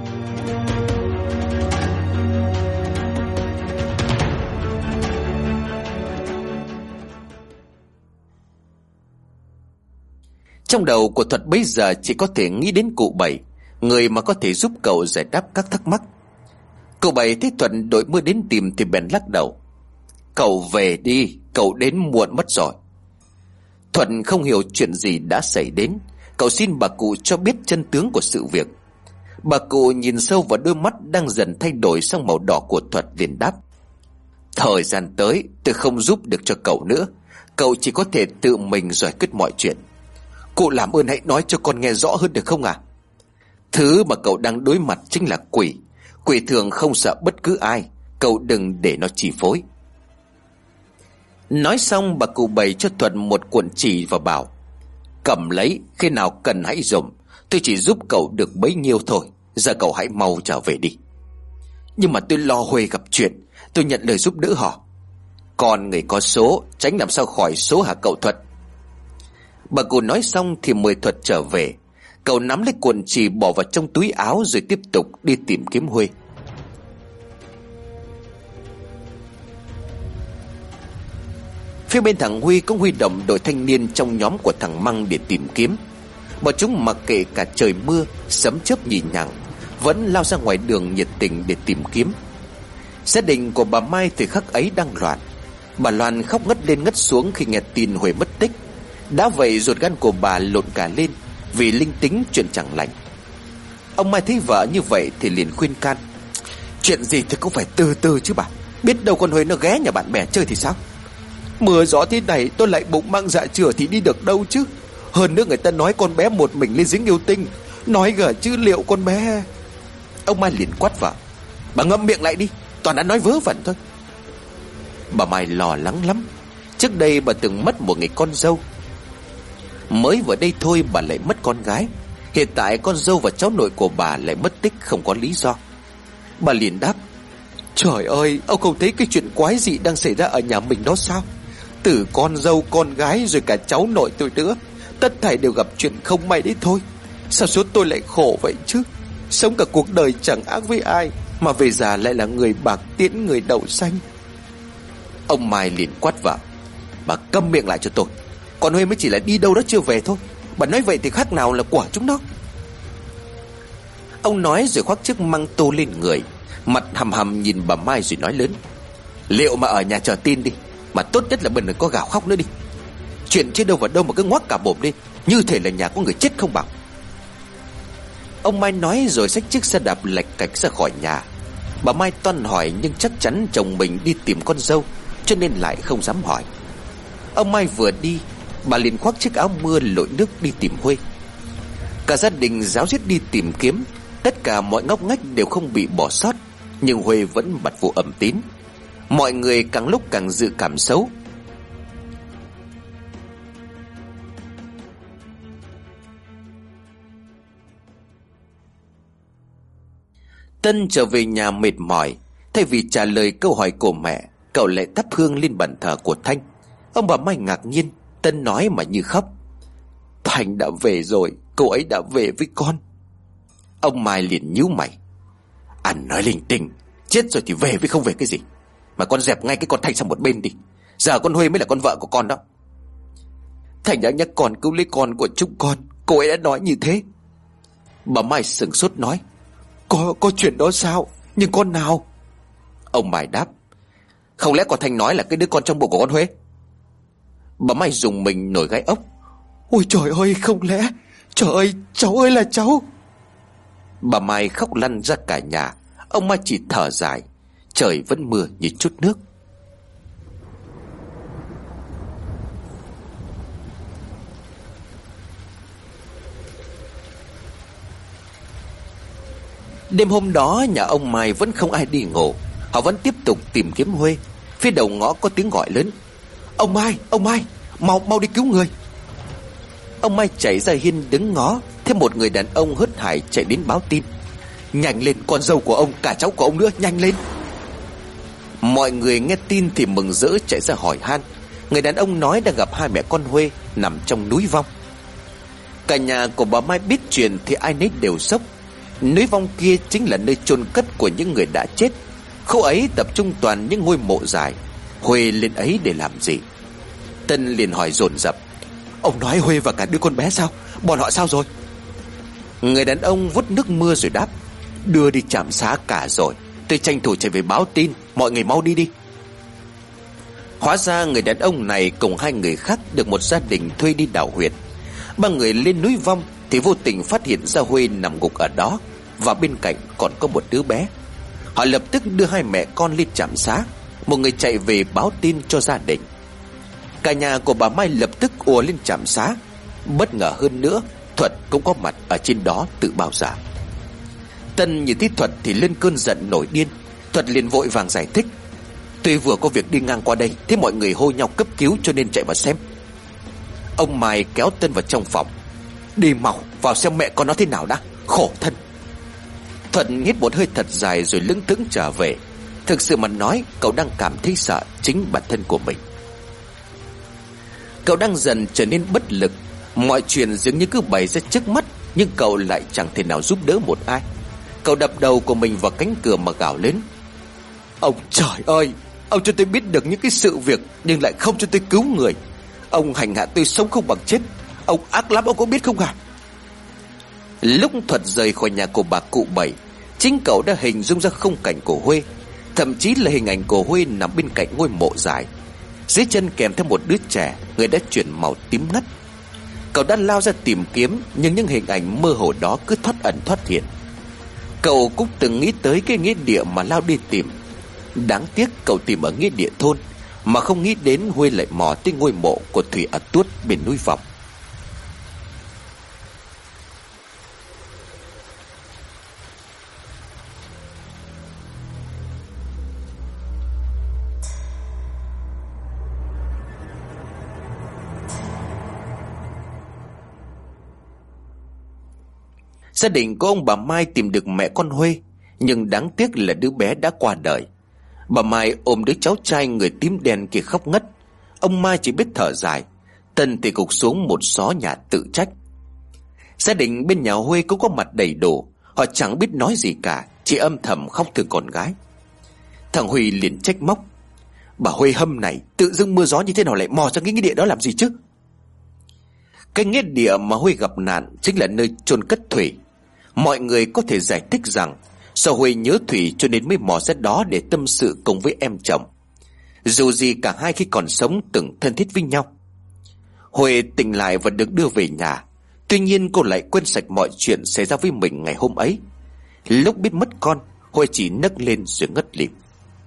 Trong đầu của Thuật bây giờ chỉ có thể nghĩ đến cụ Bảy, người mà có thể giúp cậu giải đáp các thắc mắc. Cụ Bảy thấy Thuật đội mưa đến tìm thì bèn lắc đầu. Cậu về đi, cậu đến muộn mất rồi. Thuật không hiểu chuyện gì đã xảy đến. Cậu xin bà cụ cho biết chân tướng của sự việc. Bà cụ nhìn sâu vào đôi mắt đang dần thay đổi sang màu đỏ của Thuật, liền đáp. Thời gian tới tôi không giúp được cho cậu nữa. Cậu chỉ có thể tự mình giải quyết mọi chuyện. Cụ làm ơn hãy nói cho con nghe rõ hơn được không ạ? Thứ mà cậu đang đối mặt chính là quỷ. Quỷ thường không sợ bất cứ ai. Cậu đừng để nó chi phối. Nói xong bà cụ bày cho Thuật một cuộn chỉ và bảo. Cầm lấy, khi nào cần hãy dùng. Tôi chỉ giúp cậu được bấy nhiêu thôi. Giờ cậu hãy mau trở về đi. Nhưng mà tôi lo Huê gặp chuyện. Tôi nhận lời giúp đỡ họ. Còn người có số, tránh làm sao khỏi số hả cậu Thuật? Bà cụ nói xong thì mời Thuật trở về. Cậu nắm lấy cuộn chỉ bỏ vào trong túi áo rồi tiếp tục đi tìm kiếm Huê. Phía bên thằng Huy cũng huy động đội thanh niên trong nhóm của thằng Măng để tìm kiếm. Bọn chúng mặc kệ cả trời mưa, sấm chớp nhì nhằng, vẫn lao ra ngoài đường nhiệt tình để tìm kiếm. Gia đình của bà Mai thời khắc ấy đang loạn. Bà Loan khóc ngất lên ngất xuống khi nghe tin Huê mất tích. Đã vậy ruột gan của bà lộn cả lên vì linh tính chuyện chẳng lành. Ông Mai thấy vợ như vậy thì liền khuyên can. Chuyện gì thì cũng phải từ từ chứ bà. Biết đâu con Huê nó ghé nhà bạn bè chơi thì sao? Mưa gió thế này tôi lại bụng mang dạ chửa thì đi được đâu chứ. Hơn nữa người ta nói con bé một mình lên giếng yêu tinh. Nói gở chứ liệu con bé... Ông Mai liền quát vợ. Bà ngậm miệng lại đi, toàn đã nói vớ vẩn thôi. Bà Mai lo lắng lắm. Trước đây bà từng mất một người con dâu. Mới vừa đây thôi bà lại mất con gái. Hiện tại con dâu và cháu nội của bà lại mất tích không có lý do. Bà liền đáp. Trời ơi, ông không thấy cái chuyện quái dị đang xảy ra ở nhà mình đó sao? Từ con dâu, con gái rồi cả cháu nội tôi nữa, tất thảy đều gặp chuyện không may đấy thôi. Sao số tôi lại khổ vậy chứ? Sống cả cuộc đời chẳng ác với ai, mà về già lại là người bạc tiễn người đậu xanh. Ông Mai liền quát vợ. Bà câm miệng lại cho tôi. Còn Huê mới chỉ là đi đâu đó chưa về thôi. Bà nói vậy thì khác nào là của chúng nó. Ông nói rồi khoác chiếc măng tô lên người, mặt hầm hầm nhìn bà Mai rồi nói lớn. Liệu mà ở nhà chờ tin đi, mà tốt nhất là đừng có gào khóc nữa đi. Chuyện chứ đâu vào đâu mà cứ ngoác cả mồm lên, như thể là nhà có người chết không bảo. Ông Mai nói rồi xách chiếc xe đạp lạch cạch ra khỏi nhà. Bà Mai toan hỏi nhưng chắc chắn chồng mình đi tìm con dâu, cho nên lại không dám hỏi. Ông Mai vừa đi, bà liền khoác chiếc áo mưa lội nước đi tìm Huê. Cả gia đình ráo riết đi tìm kiếm. Tất cả mọi ngóc ngách đều không bị bỏ sót, nhưng Huê vẫn bặt vô âm tín. Mọi người càng lúc càng dự cảm xấu. Tân trở về nhà mệt mỏi. Thay vì trả lời câu hỏi của mẹ, cậu lại thắp hương lên bàn thờ của Thanh. Ông bà Mai ngạc nhiên. Tân nói mà như khóc. Thanh đã về rồi, cô ấy đã về với con. Ông Mai liền nhíu mày. Anh nói linh tinh, chết rồi thì về với không về cái gì. Mà con dẹp ngay cái con Thanh sang một bên đi. Giờ con Huê mới là con vợ của con đó. Thành đã nhắc con cứu lấy con của chúng con, cô ấy đã nói như thế. Bà Mai sửng sốt nói. Có chuyện đó sao? Nhưng con nào? Ông Mai đáp. Không lẽ con Thanh nói là cái đứa con trong bụng của con Huê? Bà Mai dùng mình nổi gai ốc. Ôi trời ơi, không lẽ? Trời ơi, cháu ơi là cháu. Bà Mai khóc lăn ra cả nhà. Ông Mai chỉ thở dài. Trời vẫn mưa như chút nước. Đêm hôm đó nhà ông Mai vẫn không ai đi ngủ. Họ vẫn tiếp tục tìm kiếm Huê. Phía đầu ngõ có tiếng gọi lớn. Ông Mai, mau đi cứu người. Ông Mai chạy ra hiên đứng ngó. Thêm một người đàn ông hớt hải chạy đến báo tin. Nhanh lên, con dâu của ông, cả cháu của ông nữa, nhanh lên. Mọi người nghe tin thì mừng rỡ chạy ra hỏi han. Người đàn ông nói đang gặp hai mẹ con Huê nằm trong núi vong. Cả nhà của bà Mai biết chuyện thì ai nấy đều sốc. Núi vong kia chính là nơi chôn cất của những người đã chết. Khu ấy tập trung toàn những ngôi mộ dài. Huê lên ấy để làm gì? Tân liền hỏi dồn dập. Ông nói Huê và cả đứa con bé sao? Bọn họ sao rồi? Người đàn ông vuốt nước mưa rồi đáp: Đưa đi trạm xá cả rồi. Tôi tranh thủ chạy về báo tin. Mọi người mau đi đi. Hóa ra người đàn ông này cùng hai người khác được một gia đình thuê đi đào huyệt. Ba người lên núi Vong thì vô tình phát hiện ra Huê nằm gục ở đó, và bên cạnh còn có một đứa bé. Họ lập tức đưa hai mẹ con lên trạm xá. Một người chạy về báo tin cho gia đình. Cả nhà của bà Mai lập tức ùa lên trạm xá. Bất ngờ hơn nữa, Thuật cũng có mặt ở trên đó từ bao giờ. Tân nhìn thấy Thuật thì lên cơn giận nổi điên. Thuật liền vội vàng giải thích: Tôi vừa có việc đi ngang qua đây, thế mọi người hô nhau cấp cứu cho nên chạy vào xem. Ông Mai kéo Tân vào trong phòng: Đi mau vào xem mẹ con nó thế nào đã, khổ thân. Thuật hít một hơi thật dài rồi lững thững trở về. Thực sự mà nói, cậu đang cảm thấy sợ chính bản thân của mình. Cậu đang dần trở nên bất lực. Mọi chuyện dường như cứ bày ra trước mắt, nhưng cậu lại chẳng thể nào giúp đỡ một ai. Cậu đập đầu của mình vào cánh cửa mà gào lớn: Ông trời ơi, ông cho tôi biết được những cái sự việc, nhưng lại không cho tôi cứu người. Ông hành hạ tôi sống không bằng chết. Ông ác lắm, ông có biết không hả? Lúc Thuật rời khỏi nhà của bà cụ Bảy, chính cậu đã hình dung ra khung cảnh của Huê. Thậm chí là hình ảnh của Huê nằm bên cạnh ngôi mộ dài, dưới chân kèm theo một đứa trẻ, người đã chuyển màu tím ngắt. Cậu đã lao ra tìm kiếm, nhưng những hình ảnh mơ hồ đó cứ thoát ẩn thoát hiện. Cậu cũng từng nghĩ tới cái nghĩa địa mà lao đi tìm. Đáng tiếc cậu tìm ở nghĩa địa thôn, mà không nghĩ đến Huê lại mò tới ngôi mộ của Thủy ở Tuốt bên núi Vọng. Gia đình của ông bà Mai tìm được mẹ con Huê, nhưng đáng tiếc là đứa bé đã qua đời. Bà Mai ôm đứa cháu trai người tím đen kia khóc ngất. Ông Mai chỉ biết thở dài. Tân thì gục xuống một xó nhà tự trách. Gia đình bên nhà Huê cũng có mặt đầy đủ. Họ chẳng biết nói gì cả, chỉ âm thầm khóc thương con gái. Thằng Huy liền trách móc: Bà Huê hâm này, tự dưng mưa gió như thế nào lại mò ra cái nghĩa địa đó làm gì chứ? Cái nghĩa địa mà Huê gặp nạn chính là nơi chôn cất Thủy. Mọi người có thể giải thích rằng do Huê nhớ Thủy cho nên mới mò ra đó để tâm sự cùng với em chồng. Dù gì cả hai khi còn sống từng thân thiết với nhau. Huê tỉnh lại và được đưa về nhà. Tuy nhiên cô lại quên sạch mọi chuyện xảy ra với mình ngày hôm ấy. Lúc biết mất con, Huê chỉ nấc lên rồi ngất lịm.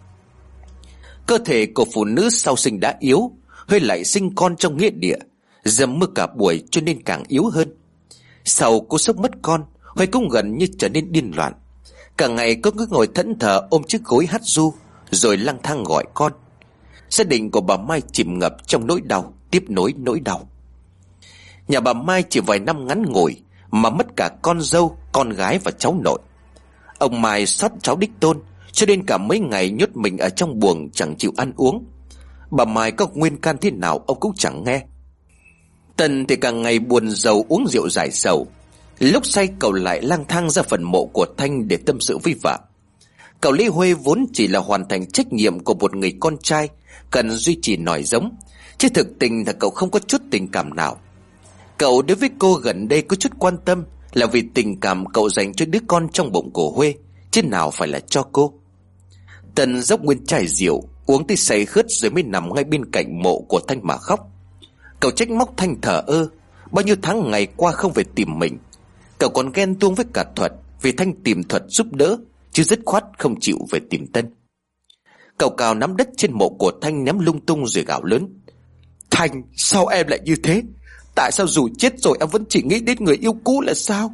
Cơ thể của phụ nữ sau sinh đã yếu, Huê lại sinh con trong nghĩa địa, dầm mưa cả buổi cho nên càng yếu hơn. Sau cô sốc mất con, Huê cũng gần như trở nên điên loạn. Cả ngày cô cứ ngồi thẫn thờ ôm chiếc gối hát ru, rồi lang thang gọi con. Gia đình của bà Mai chìm ngập trong nỗi đau tiếp nối nỗi đau. Nhà bà Mai chỉ vài năm ngắn ngủi mà mất cả con dâu, con gái và cháu nội. Ông Mai xót cháu đích tôn, cho nên cả mấy ngày nhốt mình ở trong buồng chẳng chịu ăn uống. Bà Mai có nguyên can thế nào ông cũng chẳng nghe. Tần thì càng ngày buồn rầu uống rượu giải sầu. Lúc say cậu lại lang thang ra phần mộ của Thanh để tâm sự với vợ. Cậu lấy Huê vốn chỉ là hoàn thành trách nhiệm của một người con trai, cần duy trì nòi giống, chứ thực tình là cậu không có chút tình cảm nào. Cậu đối với cô gần đây có chút quan tâm là vì tình cảm cậu dành cho đứa con trong bụng của Huê, chứ nào phải là cho cô. Tần dốc nguyên chai rượu, uống tới say khướt rồi mới nằm ngay bên cạnh mộ của Thanh mà khóc. Cậu trách móc Thanh thờ ơ, bao nhiêu tháng ngày qua không về tìm mình. Cậu còn ghen tuông với cả Thuật vì Thanh tìm Thuật giúp đỡ, chứ dứt khoát không chịu về tìm Tân. Cậu cào nắm đất trên mộ của Thanh ném lung tung rồi gào lớn: Thanh, sao em lại như thế? Tại sao dù chết rồi em vẫn chỉ nghĩ đến người yêu cũ là sao?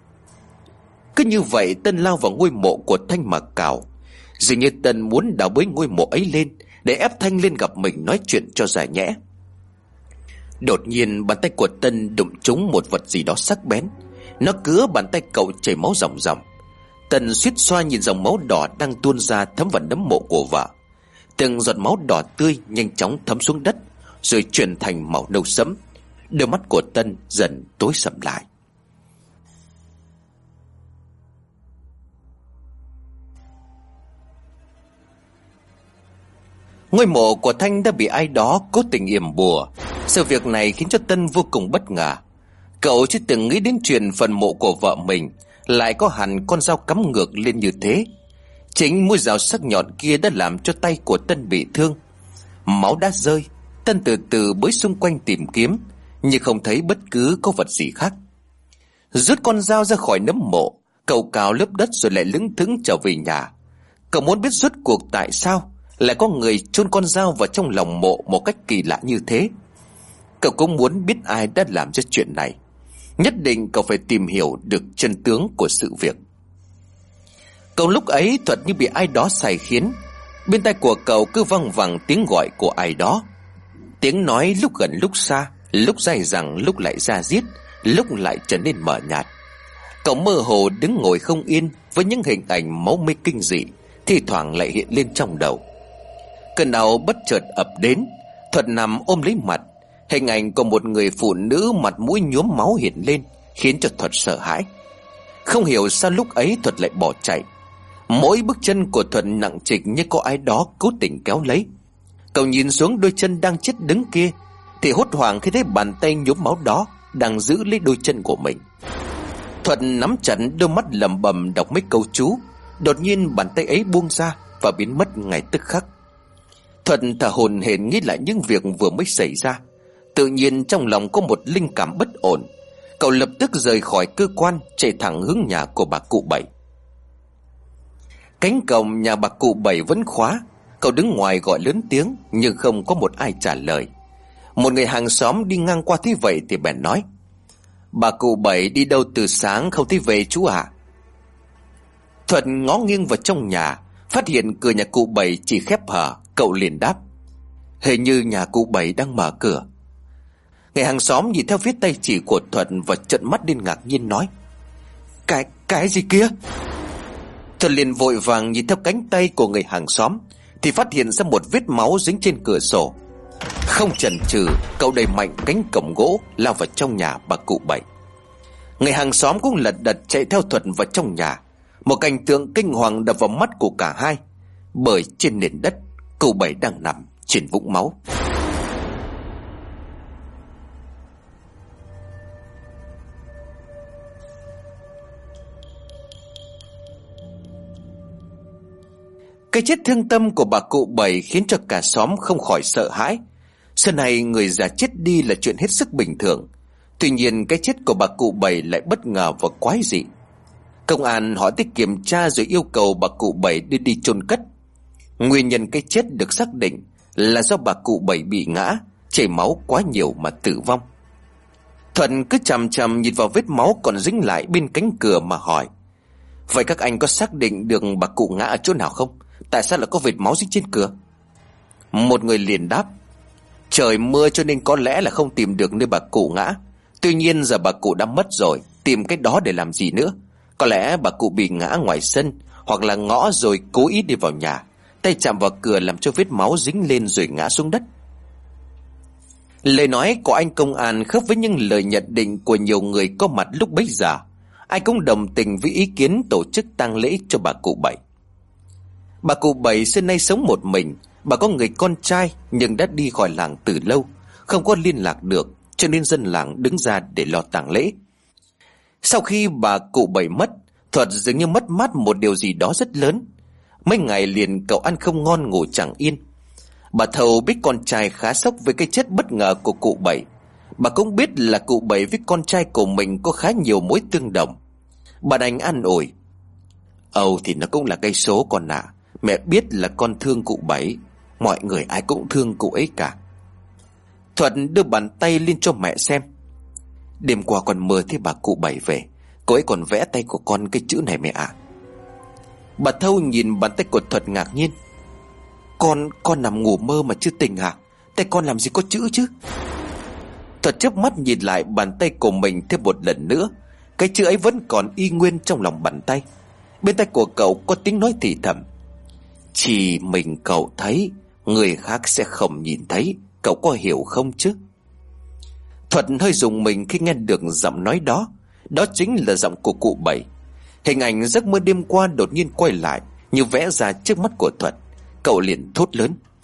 Cứ như vậy Tân lao vào ngôi mộ của Thanh mà cào. Dường như Tân muốn đào bới ngôi mộ ấy lên để ép Thanh lên gặp mình nói chuyện cho giải nhẽ. Đột nhiên bàn tay của Tân đụng trúng một vật gì đó sắc bén. Nó cứa bàn tay cậu chảy máu ròng ròng. Tân suýt xoa nhìn dòng máu đỏ đang tuôn ra thấm vào nấm mộ của vợ. Từng giọt máu đỏ tươi nhanh chóng thấm xuống đất, rồi chuyển thành màu nâu sẫm. Đôi mắt của Tân dần tối sầm lại. Ngôi mộ của Thanh đã bị ai đó cố tình yểm bùa. Sự việc này khiến cho Tân vô cùng bất ngờ. Cậu chưa từng nghĩ đến chuyện phần mộ của vợ mình lại có hẳn con dao cắm ngược lên như thế. Chính mũi dao sắc nhọn kia đã làm cho tay của Tân bị thương. Máu đã rơi. Tân từ từ bới xung quanh tìm kiếm, nhưng không thấy bất cứ có vật gì khác. Rút con dao ra khỏi nấm mộ, cậu cào lớp đất rồi lại lững thững trở về nhà. Cậu muốn biết rốt cuộc tại sao lại có người chôn con dao vào trong lòng mộ một cách kỳ lạ như thế. Cậu cũng muốn biết ai đã làm ra chuyện này. Nhất định cậu phải tìm hiểu được chân tướng của sự việc. Cậu lúc ấy thuật như bị ai đó sai khiến. Bên tai của cậu cứ văng vẳng tiếng gọi của ai đó. Tiếng nói lúc gần lúc xa, lúc dai dẳng lúc lại ra diết, lúc lại trở nên mờ nhạt. Cậu mơ hồ đứng ngồi không yên với những hình ảnh máu me kinh dị thi thoảng lại hiện lên trong đầu. Cơn đau bất chợt ập đến. Thuật nằm ôm lấy mặt. Hình ảnh của một người phụ nữ mặt mũi nhuốm máu hiện lên, khiến cho Thuật sợ hãi. Không hiểu sao lúc ấy Thuật lại bỏ chạy. Mỗi bước chân của Thuật nặng trịch như có ai đó cố tình kéo lấy. Cậu nhìn xuống đôi chân đang chết đứng kia, thì hốt hoảng khi thấy bàn tay nhuốm máu đó đang giữ lấy đôi chân của mình. Thuật nắm chặt đôi mắt lẩm bẩm đọc mấy câu chú. Đột nhiên bàn tay ấy buông ra và biến mất ngay tức khắc. Thuật thở hổn hển nghĩ lại những việc vừa mới xảy ra. Tự nhiên trong lòng có một linh cảm bất ổn. Cậu lập tức rời khỏi cơ quan, chạy thẳng hướng nhà của bà cụ Bảy. Cánh cổng nhà bà cụ Bảy vẫn khóa. Cậu đứng ngoài gọi lớn tiếng, nhưng không có một ai trả lời. Một người hàng xóm đi ngang qua thấy vậy thì bèn nói: "Bà cụ Bảy đi đâu từ sáng không thấy về chú ạ?" Thuật ngó nghiêng vào trong nhà, phát hiện cửa nhà cụ Bảy chỉ khép hờ. Cậu liền đáp: "Hình như nhà cụ Bảy đang mở cửa." Người hàng xóm nhìn theo phía tay chỉ của Thuật và trợn mắt lên ngạc nhiên nói: Cái gì kia?" Thuật liền vội vàng nhìn theo cánh tay của người hàng xóm thì phát hiện ra một vết máu dính trên cửa sổ. Không chần chừ, cậu đẩy mạnh cánh cổng gỗ lao vào trong nhà bà cụ Bảy. Người hàng xóm cũng lật đật chạy theo Thuật vào trong nhà. Một cảnh tượng kinh hoàng đập vào mắt của cả hai, bởi trên nền đất cụ Bảy đang nằm trên vũng máu. Cái chết thương tâm của bà cụ Bảy khiến cho cả xóm không khỏi sợ hãi. Xưa này người già chết đi là chuyện hết sức bình thường. Tuy nhiên cái chết của bà cụ Bảy lại bất ngờ và quái dị. Công an hỏi tới kiểm tra rồi yêu cầu bà cụ Bảy đưa đi chôn cất. Nguyên nhân cái chết được xác định là do bà cụ Bảy bị ngã, chảy máu quá nhiều mà tử vong. Thuận cứ chằm chằm nhìn vào vết máu còn dính lại bên cánh cửa mà hỏi: "Vậy các anh có xác định được bà cụ ngã ở chỗ nào không? Tại sao lại có vệt máu dính trên cửa?" Một người liền đáp: "Trời mưa cho nên có lẽ là không tìm được nơi bà cụ ngã. Tuy nhiên giờ bà cụ đã mất rồi, tìm cái đó để làm gì nữa? Có lẽ bà cụ bị ngã ngoài sân, hoặc là ngõ rồi cố ý đi vào nhà, tay chạm vào cửa làm cho vết máu dính lên rồi ngã xuống đất." Lời nói của anh công an khớp với những lời nhận định của nhiều người có mặt lúc bấy giờ. Ai cũng đồng tình với ý kiến tổ chức tang lễ cho bà cụ Bảy. Bà cụ Bảy xưa nay sống một mình. Bà có người con trai nhưng đã đi khỏi làng từ lâu, không có liên lạc được, cho nên dân làng đứng ra để lo tang lễ. Sau khi bà cụ Bảy mất, Thuật dường như mất mát một điều gì đó rất lớn. Mấy ngày liền cậu ăn không ngon ngủ chẳng yên. Bà Thầu biết con trai khá sốc với cái chết bất ngờ của cụ Bảy. Bà cũng biết là cụ Bảy với con trai của mình có khá nhiều mối tương đồng. Bà đành an ủi: "Âu thì nó cũng là cây số con ạ. Mẹ biết là con thương cụ Bảy. Mọi người ai cũng thương cụ ấy cả." Thuật đưa bàn tay lên cho mẹ xem. "Đêm qua con mơ thấy bà cụ Bảy về. Cô ấy còn vẽ tay của con cái chữ này mẹ ạ." Bà Thâu nhìn bàn tay của Thuật ngạc nhiên. Con nằm ngủ mơ mà chưa tỉnh à? Tay con làm gì có chữ chứ?" Thuật chớp mắt nhìn lại bàn tay của mình thêm một lần nữa. Cái chữ ấy vẫn còn y nguyên trong lòng bàn tay. Bên tay của cậu có tiếng nói thì thầm: "Chỉ mình cậu thấy, người khác sẽ không nhìn thấy. Cậu có hiểu không chứ?" Thuật hơi rùng mình khi nghe được giọng nói đó. Đó chính là giọng của cụ Bảy. Hình ảnh giấc mơ đêm qua đột nhiên quay lại, như vẽ ra trước mắt của Thuật. Cậu liền thốt lớn: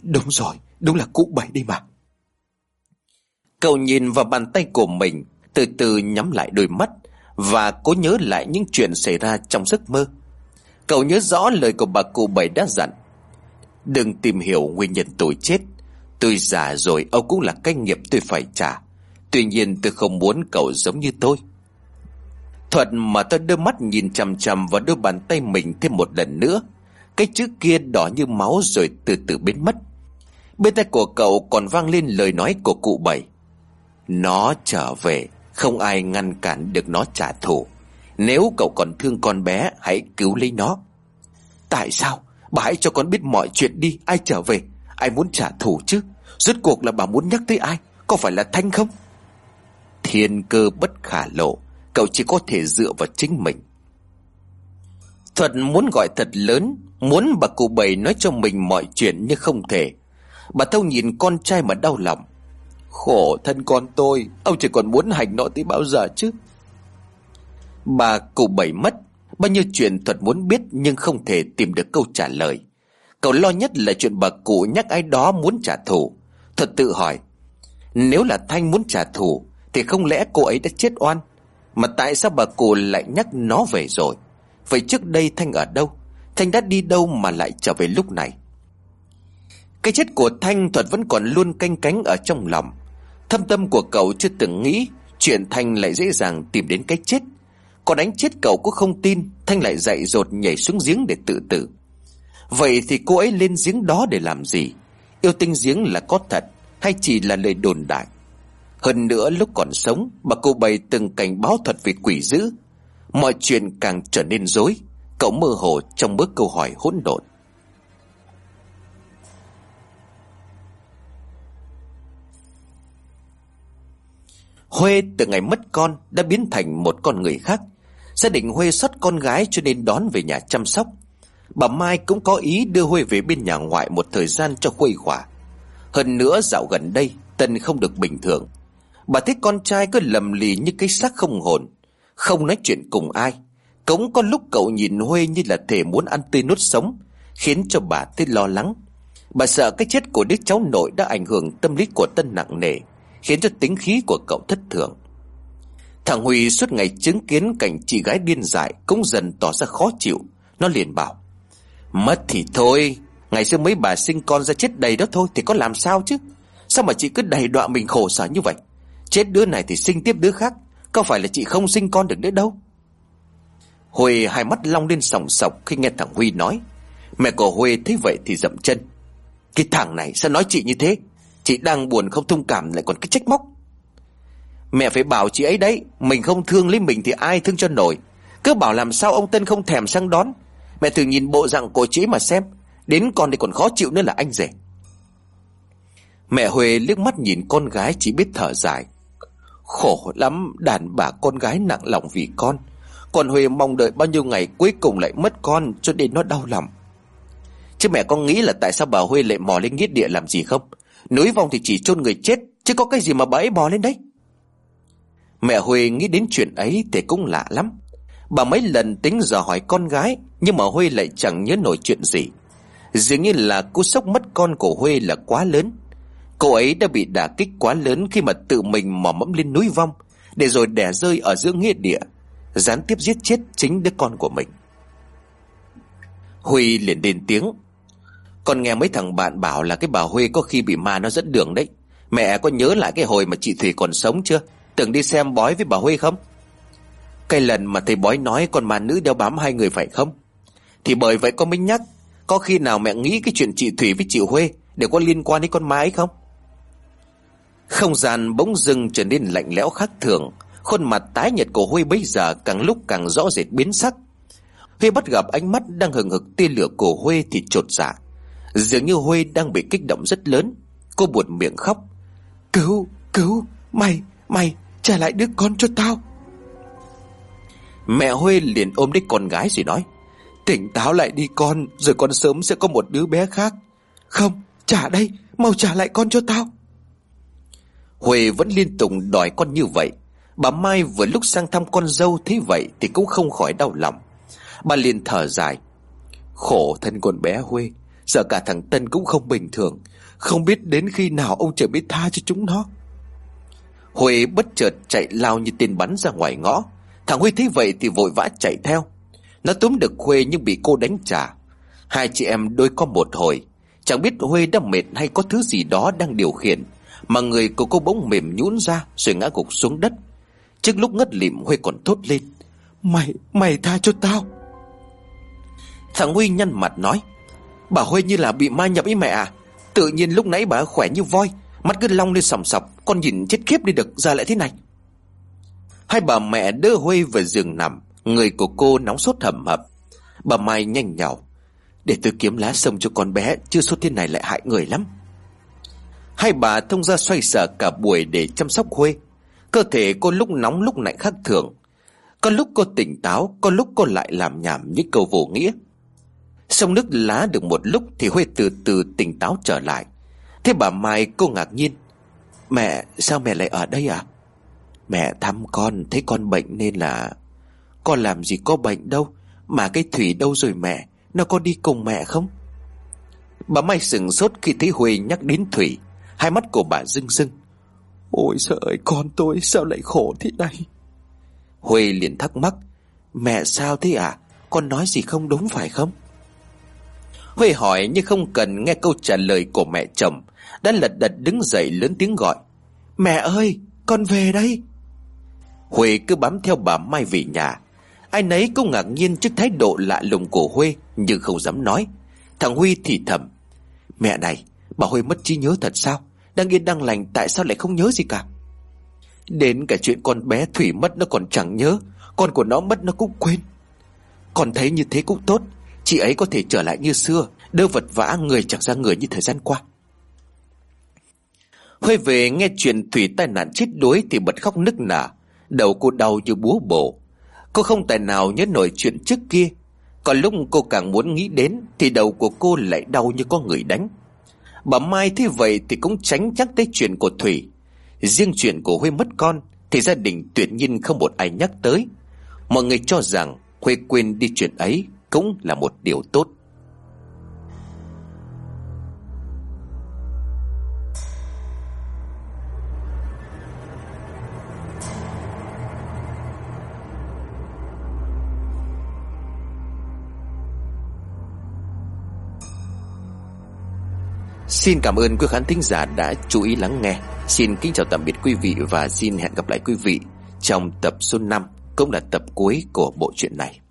Đúng rồi, đúng là cụ Bảy đây mà. Cậu nhìn vào bàn tay của mình, từ từ nhắm lại đôi mắt và cố nhớ lại những chuyện xảy ra trong giấc mơ. Cậu nhớ rõ lời của bà cụ Bảy đã dặn: đừng tìm hiểu nguyên nhân tôi chết. Tôi già rồi, ông cũng là cái nghiệp tôi phải trả. Tuy nhiên tôi không muốn cậu giống như tôi. Thuật mà tôi đưa mắt nhìn chằm chằm vào đôi bàn tay mình thêm một lần nữa. Cái chữ kia đỏ như máu rồi từ từ biến mất. Bên tai của cậu còn vang lên lời nói của cụ Bảy: nó trở về, không ai ngăn cản được nó trả thù. Nếu cậu còn thương con bé, hãy cứu lấy nó. Tại sao? Bà hãy cho con biết mọi chuyện đi. Ai trở về? Ai muốn trả thù chứ? Rốt cuộc là bà muốn nhắc tới ai? Có phải là Thanh không? Thiên cơ bất khả lộ, cậu chỉ có thể dựa vào chính mình. Thuật muốn gọi thật lớn, muốn bà cụ Bảy nói cho mình mọi chuyện nhưng không thể. Bà Thâu nhìn con trai mà đau lòng. Khổ thân con tôi, ông chỉ còn muốn hành nó tới bao giờ chứ? Bà cụ Bảy mất, bao nhiêu chuyện Thuật muốn biết nhưng không thể tìm được câu trả lời. Cậu lo nhất là chuyện bà cụ nhắc ai đó muốn trả thù. Thuật tự hỏi, nếu là Thanh muốn trả thù thì không lẽ cô ấy đã chết oan? Mà tại sao bà cụ lại nhắc nó về rồi? Vậy trước đây Thanh ở đâu? Thanh đã đi đâu mà lại trở về lúc này? Cái chết của Thanh, Thuật vẫn còn luôn canh cánh ở trong lòng. Thâm tâm của cậu chưa từng nghĩ chuyện Thanh lại dễ dàng tìm đến cái chết. Còn đánh chết cậu cũng không tin Thanh lại dại dột nhảy xuống giếng để tự tử. Vậy thì cô ấy lên giếng đó để làm gì? Yêu tinh giếng là có thật hay chỉ là lời đồn đại? Hơn nữa lúc còn sống, bà cụ Bảy từng cảnh báo Thuật về quỷ dữ. Mọi chuyện càng trở nên rối. Cậu mơ hồ trong bước câu hỏi hỗn độn. Huê từ ngày mất con đã biến thành một con người khác. Gia đình Huê sót con gái cho nên đón về nhà chăm sóc. Bà Mai cũng có ý đưa Huê về bên nhà ngoại một thời gian cho khuây khỏa. Hơn nữa dạo gần đây Tân không được bình thường. Bà thấy con trai cứ lầm lì như cái xác không hồn, không nói chuyện cùng ai. Cũng có lúc cậu nhìn Huê như là thể muốn ăn tươi nuốt sống, khiến cho bà thấy lo lắng. Bà sợ cái chết của đứa cháu nội đã ảnh hưởng tâm lý của Tân nặng nề, khiến cho tính khí của cậu thất thường. Thằng Huy suốt ngày chứng kiến cảnh chị gái điên dại cũng dần tỏ ra khó chịu. Nó liền bảo: mất thì thôi, ngày xưa mấy bà sinh con ra chết đầy đó thôi thì có làm sao chứ? Sao mà chị cứ đầy đọa mình khổ sở như vậy? Chết đứa này thì sinh tiếp đứa khác, có phải là chị không sinh con được nữa đâu. Huy hai mắt long lên sòng sọc khi nghe thằng Huy nói. Mẹ của Huy thấy vậy thì dậm chân: cái thằng này sao nói chị như thế? Chị đang buồn không thông cảm lại còn cái trách móc. Mẹ phải bảo chị ấy đấy, mình không thương lấy mình thì ai thương cho nổi. Cứ bảo làm sao ông Tân không thèm sang đón. Mẹ thử nhìn bộ dạng của chị mà xem, đến con thì còn khó chịu nữa là anh rể. Mẹ Huệ liếc mắt nhìn con gái chỉ biết thở dài. Khổ lắm, đàn bà con gái nặng lòng vì con. Còn Huệ mong đợi bao nhiêu ngày cuối cùng lại mất con, cho nên nó đau lòng. Chứ mẹ có nghĩ là tại sao bà Huệ lại mò lên nghĩa địa làm gì không? Núi vong thì chỉ chôn người chết, chứ có cái gì mà bà ấy bò lên đấy. Mẹ Huệ nghĩ đến chuyện ấy thì cũng lạ lắm. Bà mấy lần tính dò hỏi con gái, nhưng mà Huệ lại chẳng nhớ nổi chuyện gì. Dường như là cú sốc mất con của Huệ là quá lớn. Cô ấy đã bị đả kích quá lớn khi mà tự mình mò mẫm lên núi vong, để rồi đẻ rơi ở giữa nghĩa địa, gián tiếp giết chết chính đứa con của mình. Huy liền lên tiếng: con nghe mấy thằng bạn bảo là cái bà Huy có khi bị ma nó dẫn đường đấy. Mẹ có nhớ lại cái hồi mà chị Thủy còn sống chưa? Từng đi xem bói với bà Huy không? Cái lần mà thầy bói nói con ma nữ đeo bám hai người phải không? Thì bởi vậy con mới nhắc, có khi nào mẹ nghĩ cái chuyện chị Thủy với chị Huy đều có liên quan đến con ma ấy không? Không gian bỗng dưng trở nên lạnh lẽo khác thường. Khuôn mặt tái nhợt của Huy bây giờ càng lúc càng rõ rệt biến sắc. Huy bắt gặp ánh mắt đang hừng hực tia lửa của Huy thì chột dạ. Dường như Huy đang bị kích động rất lớn. Cô buột miệng khóc: Cứu, mày trả lại đứa con cho tao. Mẹ Huy liền ôm lấy con gái rồi nói: tỉnh táo lại đi con, rồi con sớm sẽ có một đứa bé khác. Không, trả đây, mau trả lại con cho tao. Huy vẫn liên tục đòi con như vậy. Bà Mai vừa lúc sang thăm con dâu thấy vậy thì cũng không khỏi đau lòng. Bà liền thở dài: khổ thân con bé Huy, Giờ cả thằng Tân cũng không bình thường, không biết đến khi nào ông trời mới tha cho chúng nó. Huệ bất chợt chạy lao như tên bắn ra ngoài ngõ. Thằng Huy thấy vậy thì vội vã chạy theo. Nó túm được Huệ nhưng bị cô đánh trả. Hai chị em đôi co một hồi. Chẳng biết Huệ đã mệt hay có thứ gì đó đang điều khiển mà người của cô bỗng mềm nhũn ra rồi ngã gục xuống đất. Trước lúc ngất lịm, Huệ còn thốt lên: Mày tha cho tao. Thằng Huy nhăn mặt nói: Bà Huệ như là bị ma nhập ý mẹ à. Tự nhiên lúc nãy bà khỏe như voi, mắt cứ long lên sòng sọc, con nhìn chết khiếp đi được, giờ lại thế này. Hai bà mẹ đỡ Huệ vào giường nằm. Người của cô nóng sốt hầm hập. Bà Mai nhanh nhảu: Để tôi kiếm lá xông cho con bé, chứ sốt thế này lại hại người lắm. Hai bà thông ra xoay sở cả buổi để chăm sóc Huệ. Cơ thể cô lúc nóng lúc lạnh khác thường. Có lúc cô tỉnh táo, có lúc cô lại làm nhảm những câu vô nghĩa. Xông nước lá được một lúc thì Huệ từ từ tỉnh táo trở lại. Thế bà Mai cô ngạc nhiên: Mẹ, sao mẹ lại ở đây à? Mẹ thăm con, thấy con bệnh nên là... Con làm gì có bệnh đâu. Mà cái Thủy đâu rồi mẹ? Nó có đi cùng mẹ không? Bà Mai sửng sốt khi thấy Huệ nhắc đến Thủy. Hai mắt của bà rưng rưng: Ôi trời ơi, con tôi sao lại khổ thế này? Huệ liền thắc mắc: Mẹ sao thế à? Con nói gì không đúng phải không? Huệ hỏi nhưng không cần nghe câu trả lời của mẹ chồng, đã lật đật đứng dậy lớn tiếng gọi: Mẹ ơi, con về đây. Huệ cứ bám theo bà Mai về nhà. Ai nấy cũng ngạc nhiên trước thái độ lạ lùng của Huệ nhưng không dám nói. Thằng Huy thì thầm: Mẹ này, bà Huệ mất trí nhớ thật sao? Đang yên đang lành tại sao lại không nhớ gì cả? Đến cả chuyện con bé Thủy mất nó còn chẳng nhớ, con của nó mất nó cũng quên. Con thấy như thế cũng tốt, chị ấy có thể trở lại như xưa, đỡ vật vã người chẳng ra người như thời gian qua. Huệ về nghe chuyện Thủy tai nạn chết đuối thì bật khóc nức nở. Đầu cô đau như búa bổ. Cô không tài nào nhớ nổi chuyện trước kia. Còn lúc cô càng muốn nghĩ đến thì đầu của cô lại đau như có người đánh. Bà Mai thế vậy thì cũng tránh nhắc tới chuyện của Thủy. Riêng chuyện của Huệ mất con thì gia đình tuyệt nhiên không một ai nhắc tới. Mọi người cho rằng Huệ quên đi chuyện ấy cũng là một điều tốt. Xin cảm ơn quý khán thính giả đã chú ý lắng nghe. Xin kính chào tạm biệt quý vị và xin hẹn gặp lại quý vị trong tập số 5, cũng là tập cuối của bộ truyện này.